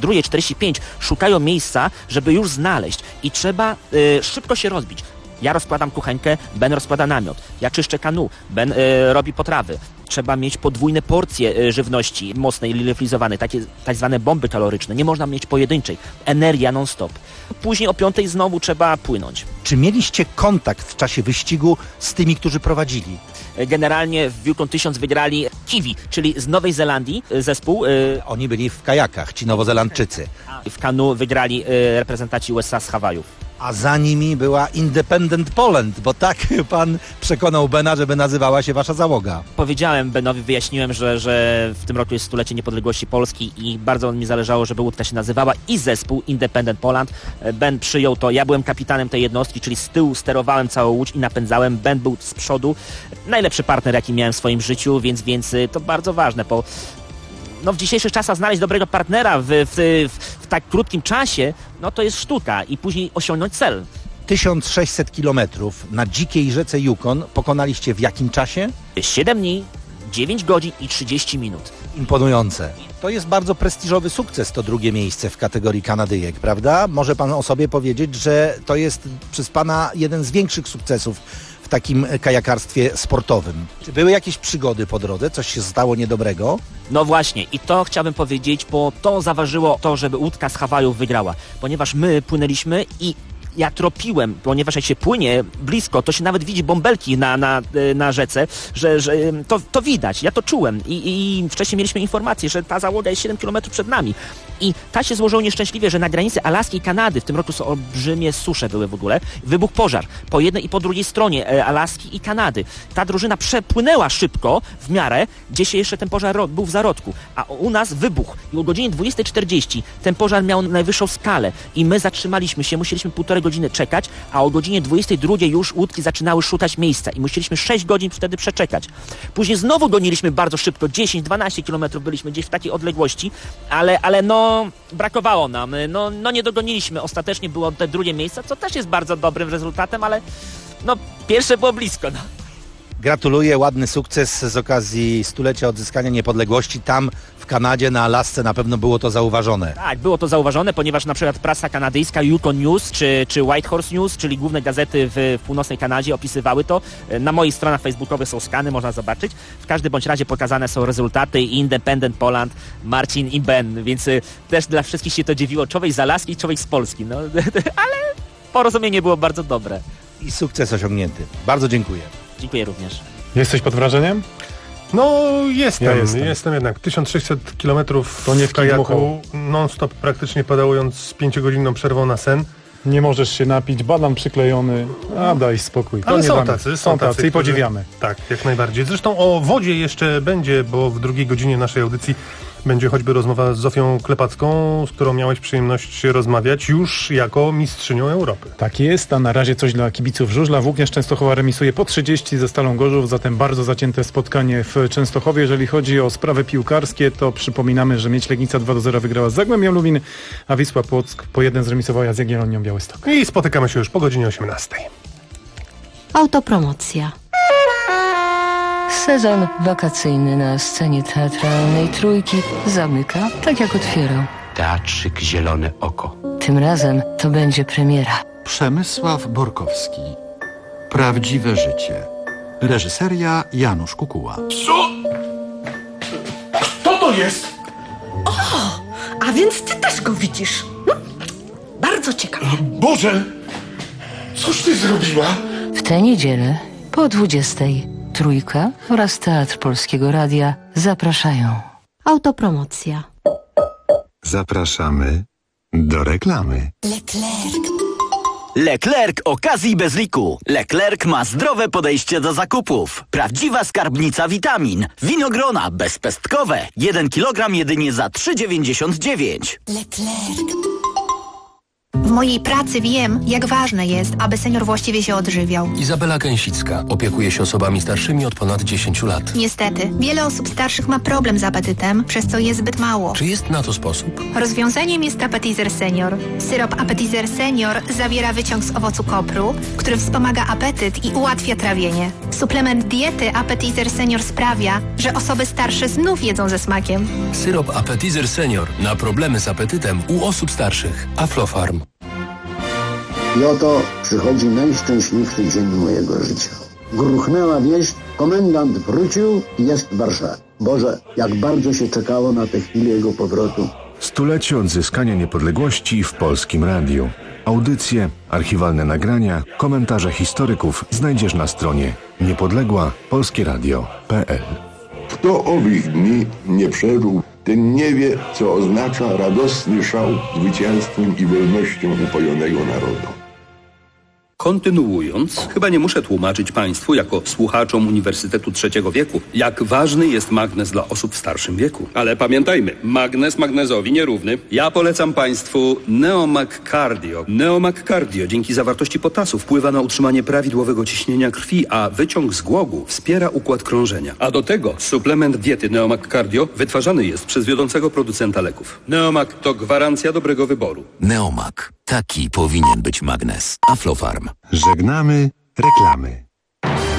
[SPEAKER 24] 22:45 szukają miejsca, żeby już znaleźć i trzeba szybko się rozbić. Ja rozkładam kuchenkę, Ben rozkłada namiot. Ja czyszczę kanu, Ben robi potrawy. Trzeba mieć podwójne porcje żywności mocnej, liofilizowanej, takie tak zwane bomby kaloryczne. Nie można mieć pojedynczej. Energia non-stop. Później o 5 znowu trzeba płynąć.
[SPEAKER 11] Czy mieliście kontakt w czasie wyścigu z tymi, którzy prowadzili?
[SPEAKER 24] Generalnie w Yukon 1000 wygrali Kiwi, czyli z Nowej Zelandii zespół.
[SPEAKER 11] Oni byli w kajakach, ci Nowozelandczycy.
[SPEAKER 24] W kanu wygrali reprezentanci USA z Hawajów.
[SPEAKER 11] A za nimi była Independent Poland, bo tak pan przekonał Bena, żeby nazywała się wasza załoga.
[SPEAKER 24] Powiedziałem Benowi, wyjaśniłem, że w tym roku jest 100-lecie niepodległości Polski i bardzo mi zależało, żeby łódka się nazywała i zespół Independent Poland. Ben przyjął to, ja byłem kapitanem tej jednostki, czyli z tyłu sterowałem całą łódź i napędzałem. Ben był z przodu. Najlepszy partner, jaki miałem w swoim życiu, więc to bardzo ważne, bo w dzisiejszych czasach znaleźć dobrego partnera w tak krótkim czasie, to jest sztuka i później osiągnąć cel.
[SPEAKER 11] 1600 kilometrów na dzikiej rzece Yukon pokonaliście w jakim czasie?
[SPEAKER 24] 7 dni, 9 godzin i 30 minut.
[SPEAKER 11] Imponujące. To jest bardzo prestiżowy sukces, to drugie miejsce w kategorii Kanadyjek, prawda? Może pan o sobie powiedzieć, że to jest przez pana jeden z większych sukcesów w takim kajakarstwie sportowym. Czy były jakieś przygody po drodze? Coś się stało niedobrego?
[SPEAKER 24] No właśnie i to chciałbym powiedzieć, bo to zaważyło to, żeby łódka z Hawajów wygrała, ponieważ my płynęliśmy i ja tropiłem, ponieważ jak się płynie blisko, to się nawet widzi bąbelki na rzece, że to widać, ja to czułem i wcześniej mieliśmy informację, że ta załoga jest 7 km przed nami i ta się złożyło nieszczęśliwie, że na granicy Alaski i Kanady, w tym roku są olbrzymie susze były w ogóle, wybuchł pożar po jednej i po drugiej stronie Alaski i Kanady. Ta drużyna przepłynęła szybko w miarę, gdzie się jeszcze ten pożar był w zarodku, a u nas wybuchł i o godzinie 20:40 ten pożar miał najwyższą skalę i my zatrzymaliśmy się, musieliśmy 1,5 godziny czekać, a o godzinie 22 już łódki zaczynały szukać miejsca i musieliśmy 6 godzin wtedy przeczekać. Później znowu goniliśmy bardzo szybko, 10-12 km byliśmy gdzieś w takiej odległości, ale brakowało nam, nie dogoniliśmy. Ostatecznie było te drugie miejsce, co też jest bardzo dobrym rezultatem, ale pierwsze było blisko.
[SPEAKER 11] Gratuluję, ładny sukces z okazji 100-lecia odzyskania niepodległości. Tam w Kanadzie, na Alasce na pewno było to zauważone.
[SPEAKER 24] Tak, było to zauważone, ponieważ na przykład prasa kanadyjska Yukon News czy Whitehorse News, czyli główne gazety w północnej Kanadzie opisywały to. Na moich stronach facebookowych są skany, można zobaczyć. W każdym bądź razie pokazane są rezultaty Independent Poland, Marcin i Ben, więc też dla wszystkich się to dziwiło. Człowiek z Alaski, człowiek z Polski. Ale porozumienie było bardzo dobre.
[SPEAKER 11] I sukces osiągnięty. Bardzo dziękuję.
[SPEAKER 24] Dziękuję również.
[SPEAKER 18] Jesteś pod wrażeniem? Jestem jednak. 1600 kilometrów w kajaku, non-stop praktycznie pedałując z 5-godzinną przerwą na sen.
[SPEAKER 21] Nie możesz się napić, banan przyklejony, daj spokój.
[SPEAKER 18] Ale są tacy
[SPEAKER 21] i podziwiamy.
[SPEAKER 18] Tak, jak najbardziej. Zresztą o wodzie jeszcze będzie, bo w drugiej godzinie naszej audycji będzie choćby rozmowa z Zofią Klepacką, z którą miałeś przyjemność rozmawiać już jako mistrzynią Europy.
[SPEAKER 21] Tak jest, a na razie coś dla kibiców żużla. Włókniarz Częstochowa remisuje po 30 ze Stalą Gorzów, zatem bardzo zacięte spotkanie w Częstochowie. Jeżeli chodzi o sprawy piłkarskie, to przypominamy, że Miedź Legnica 2-0 wygrała z Zagłębiem Lubin, a Wisła Płock po 1 zremisowała z Jagiellonią Białystok.
[SPEAKER 18] I spotykamy się już po godzinie 18.
[SPEAKER 12] Autopromocja. Sezon wakacyjny na scenie teatralnej Trójki zamyka tak jak otwierał.
[SPEAKER 13] Teatrzyk Zielone Oko.
[SPEAKER 12] Tym razem to będzie premiera.
[SPEAKER 13] Przemysław Borkowski. Prawdziwe życie. Reżyseria Janusz Kukuła.
[SPEAKER 14] Co? Kto to jest?
[SPEAKER 15] O, a więc ty też go widzisz. Bardzo ciekawe.
[SPEAKER 14] Boże, cóż ty zrobiła?
[SPEAKER 12] W tę niedzielę po 20 Trójka oraz Teatr Polskiego Radia zapraszają. Autopromocja.
[SPEAKER 2] Zapraszamy do reklamy.
[SPEAKER 25] Leclerc okazji bez liku. Leclerc ma zdrowe podejście do zakupów. Prawdziwa skarbnica witamin. Winogrona bezpestkowe. 1 kg jedynie za 3,99.
[SPEAKER 26] Leclerc. W mojej pracy wiem, jak ważne jest, aby senior właściwie się odżywiał.
[SPEAKER 17] Izabela Gęsicka opiekuje się osobami starszymi od ponad 10 lat.
[SPEAKER 26] Niestety, wiele osób starszych ma problem z apetytem, przez co je zbyt mało.
[SPEAKER 17] Czy jest na to sposób?
[SPEAKER 26] Rozwiązaniem jest Appetizer Senior. Syrop Appetizer Senior zawiera wyciąg z owocu kopru, który wspomaga apetyt i ułatwia trawienie. Suplement diety Appetizer Senior sprawia, że osoby starsze znów jedzą ze smakiem.
[SPEAKER 17] Syrop Appetizer Senior na problemy z apetytem u osób starszych. Aflofarm.
[SPEAKER 27] I oto przychodzi najszczęśliwszy dzień mojego życia. Gruchnęła wieść, komendant wrócił i jest w Warszawie. Boże, jak bardzo się czekało na tę chwilę jego powrotu.
[SPEAKER 2] Stulecie odzyskania niepodległości w Polskim Radiu. Audycje, archiwalne nagrania, komentarze historyków znajdziesz na stronie niepodległapolskieradio.pl.
[SPEAKER 14] Kto owych dni nie przeżył, ten nie wie, co oznacza radosny szał zwycięstwem i wolnością upojonego narodu.
[SPEAKER 1] Kontynuując, chyba nie muszę tłumaczyć Państwu, jako słuchaczom Uniwersytetu III wieku, jak ważny jest magnez dla osób w starszym wieku. Ale pamiętajmy, magnez magnezowi nierówny. Ja polecam Państwu Neomag Cardio. Neomag Cardio dzięki zawartości potasu wpływa na utrzymanie prawidłowego ciśnienia krwi, a wyciąg z głogu wspiera układ krążenia. A do tego suplement diety Neomag Cardio wytwarzany jest przez wiodącego producenta leków. Neomag to gwarancja dobrego wyboru.
[SPEAKER 6] Neomag. Taki powinien być magnez. Aflofarm.
[SPEAKER 2] Żegnamy reklamy.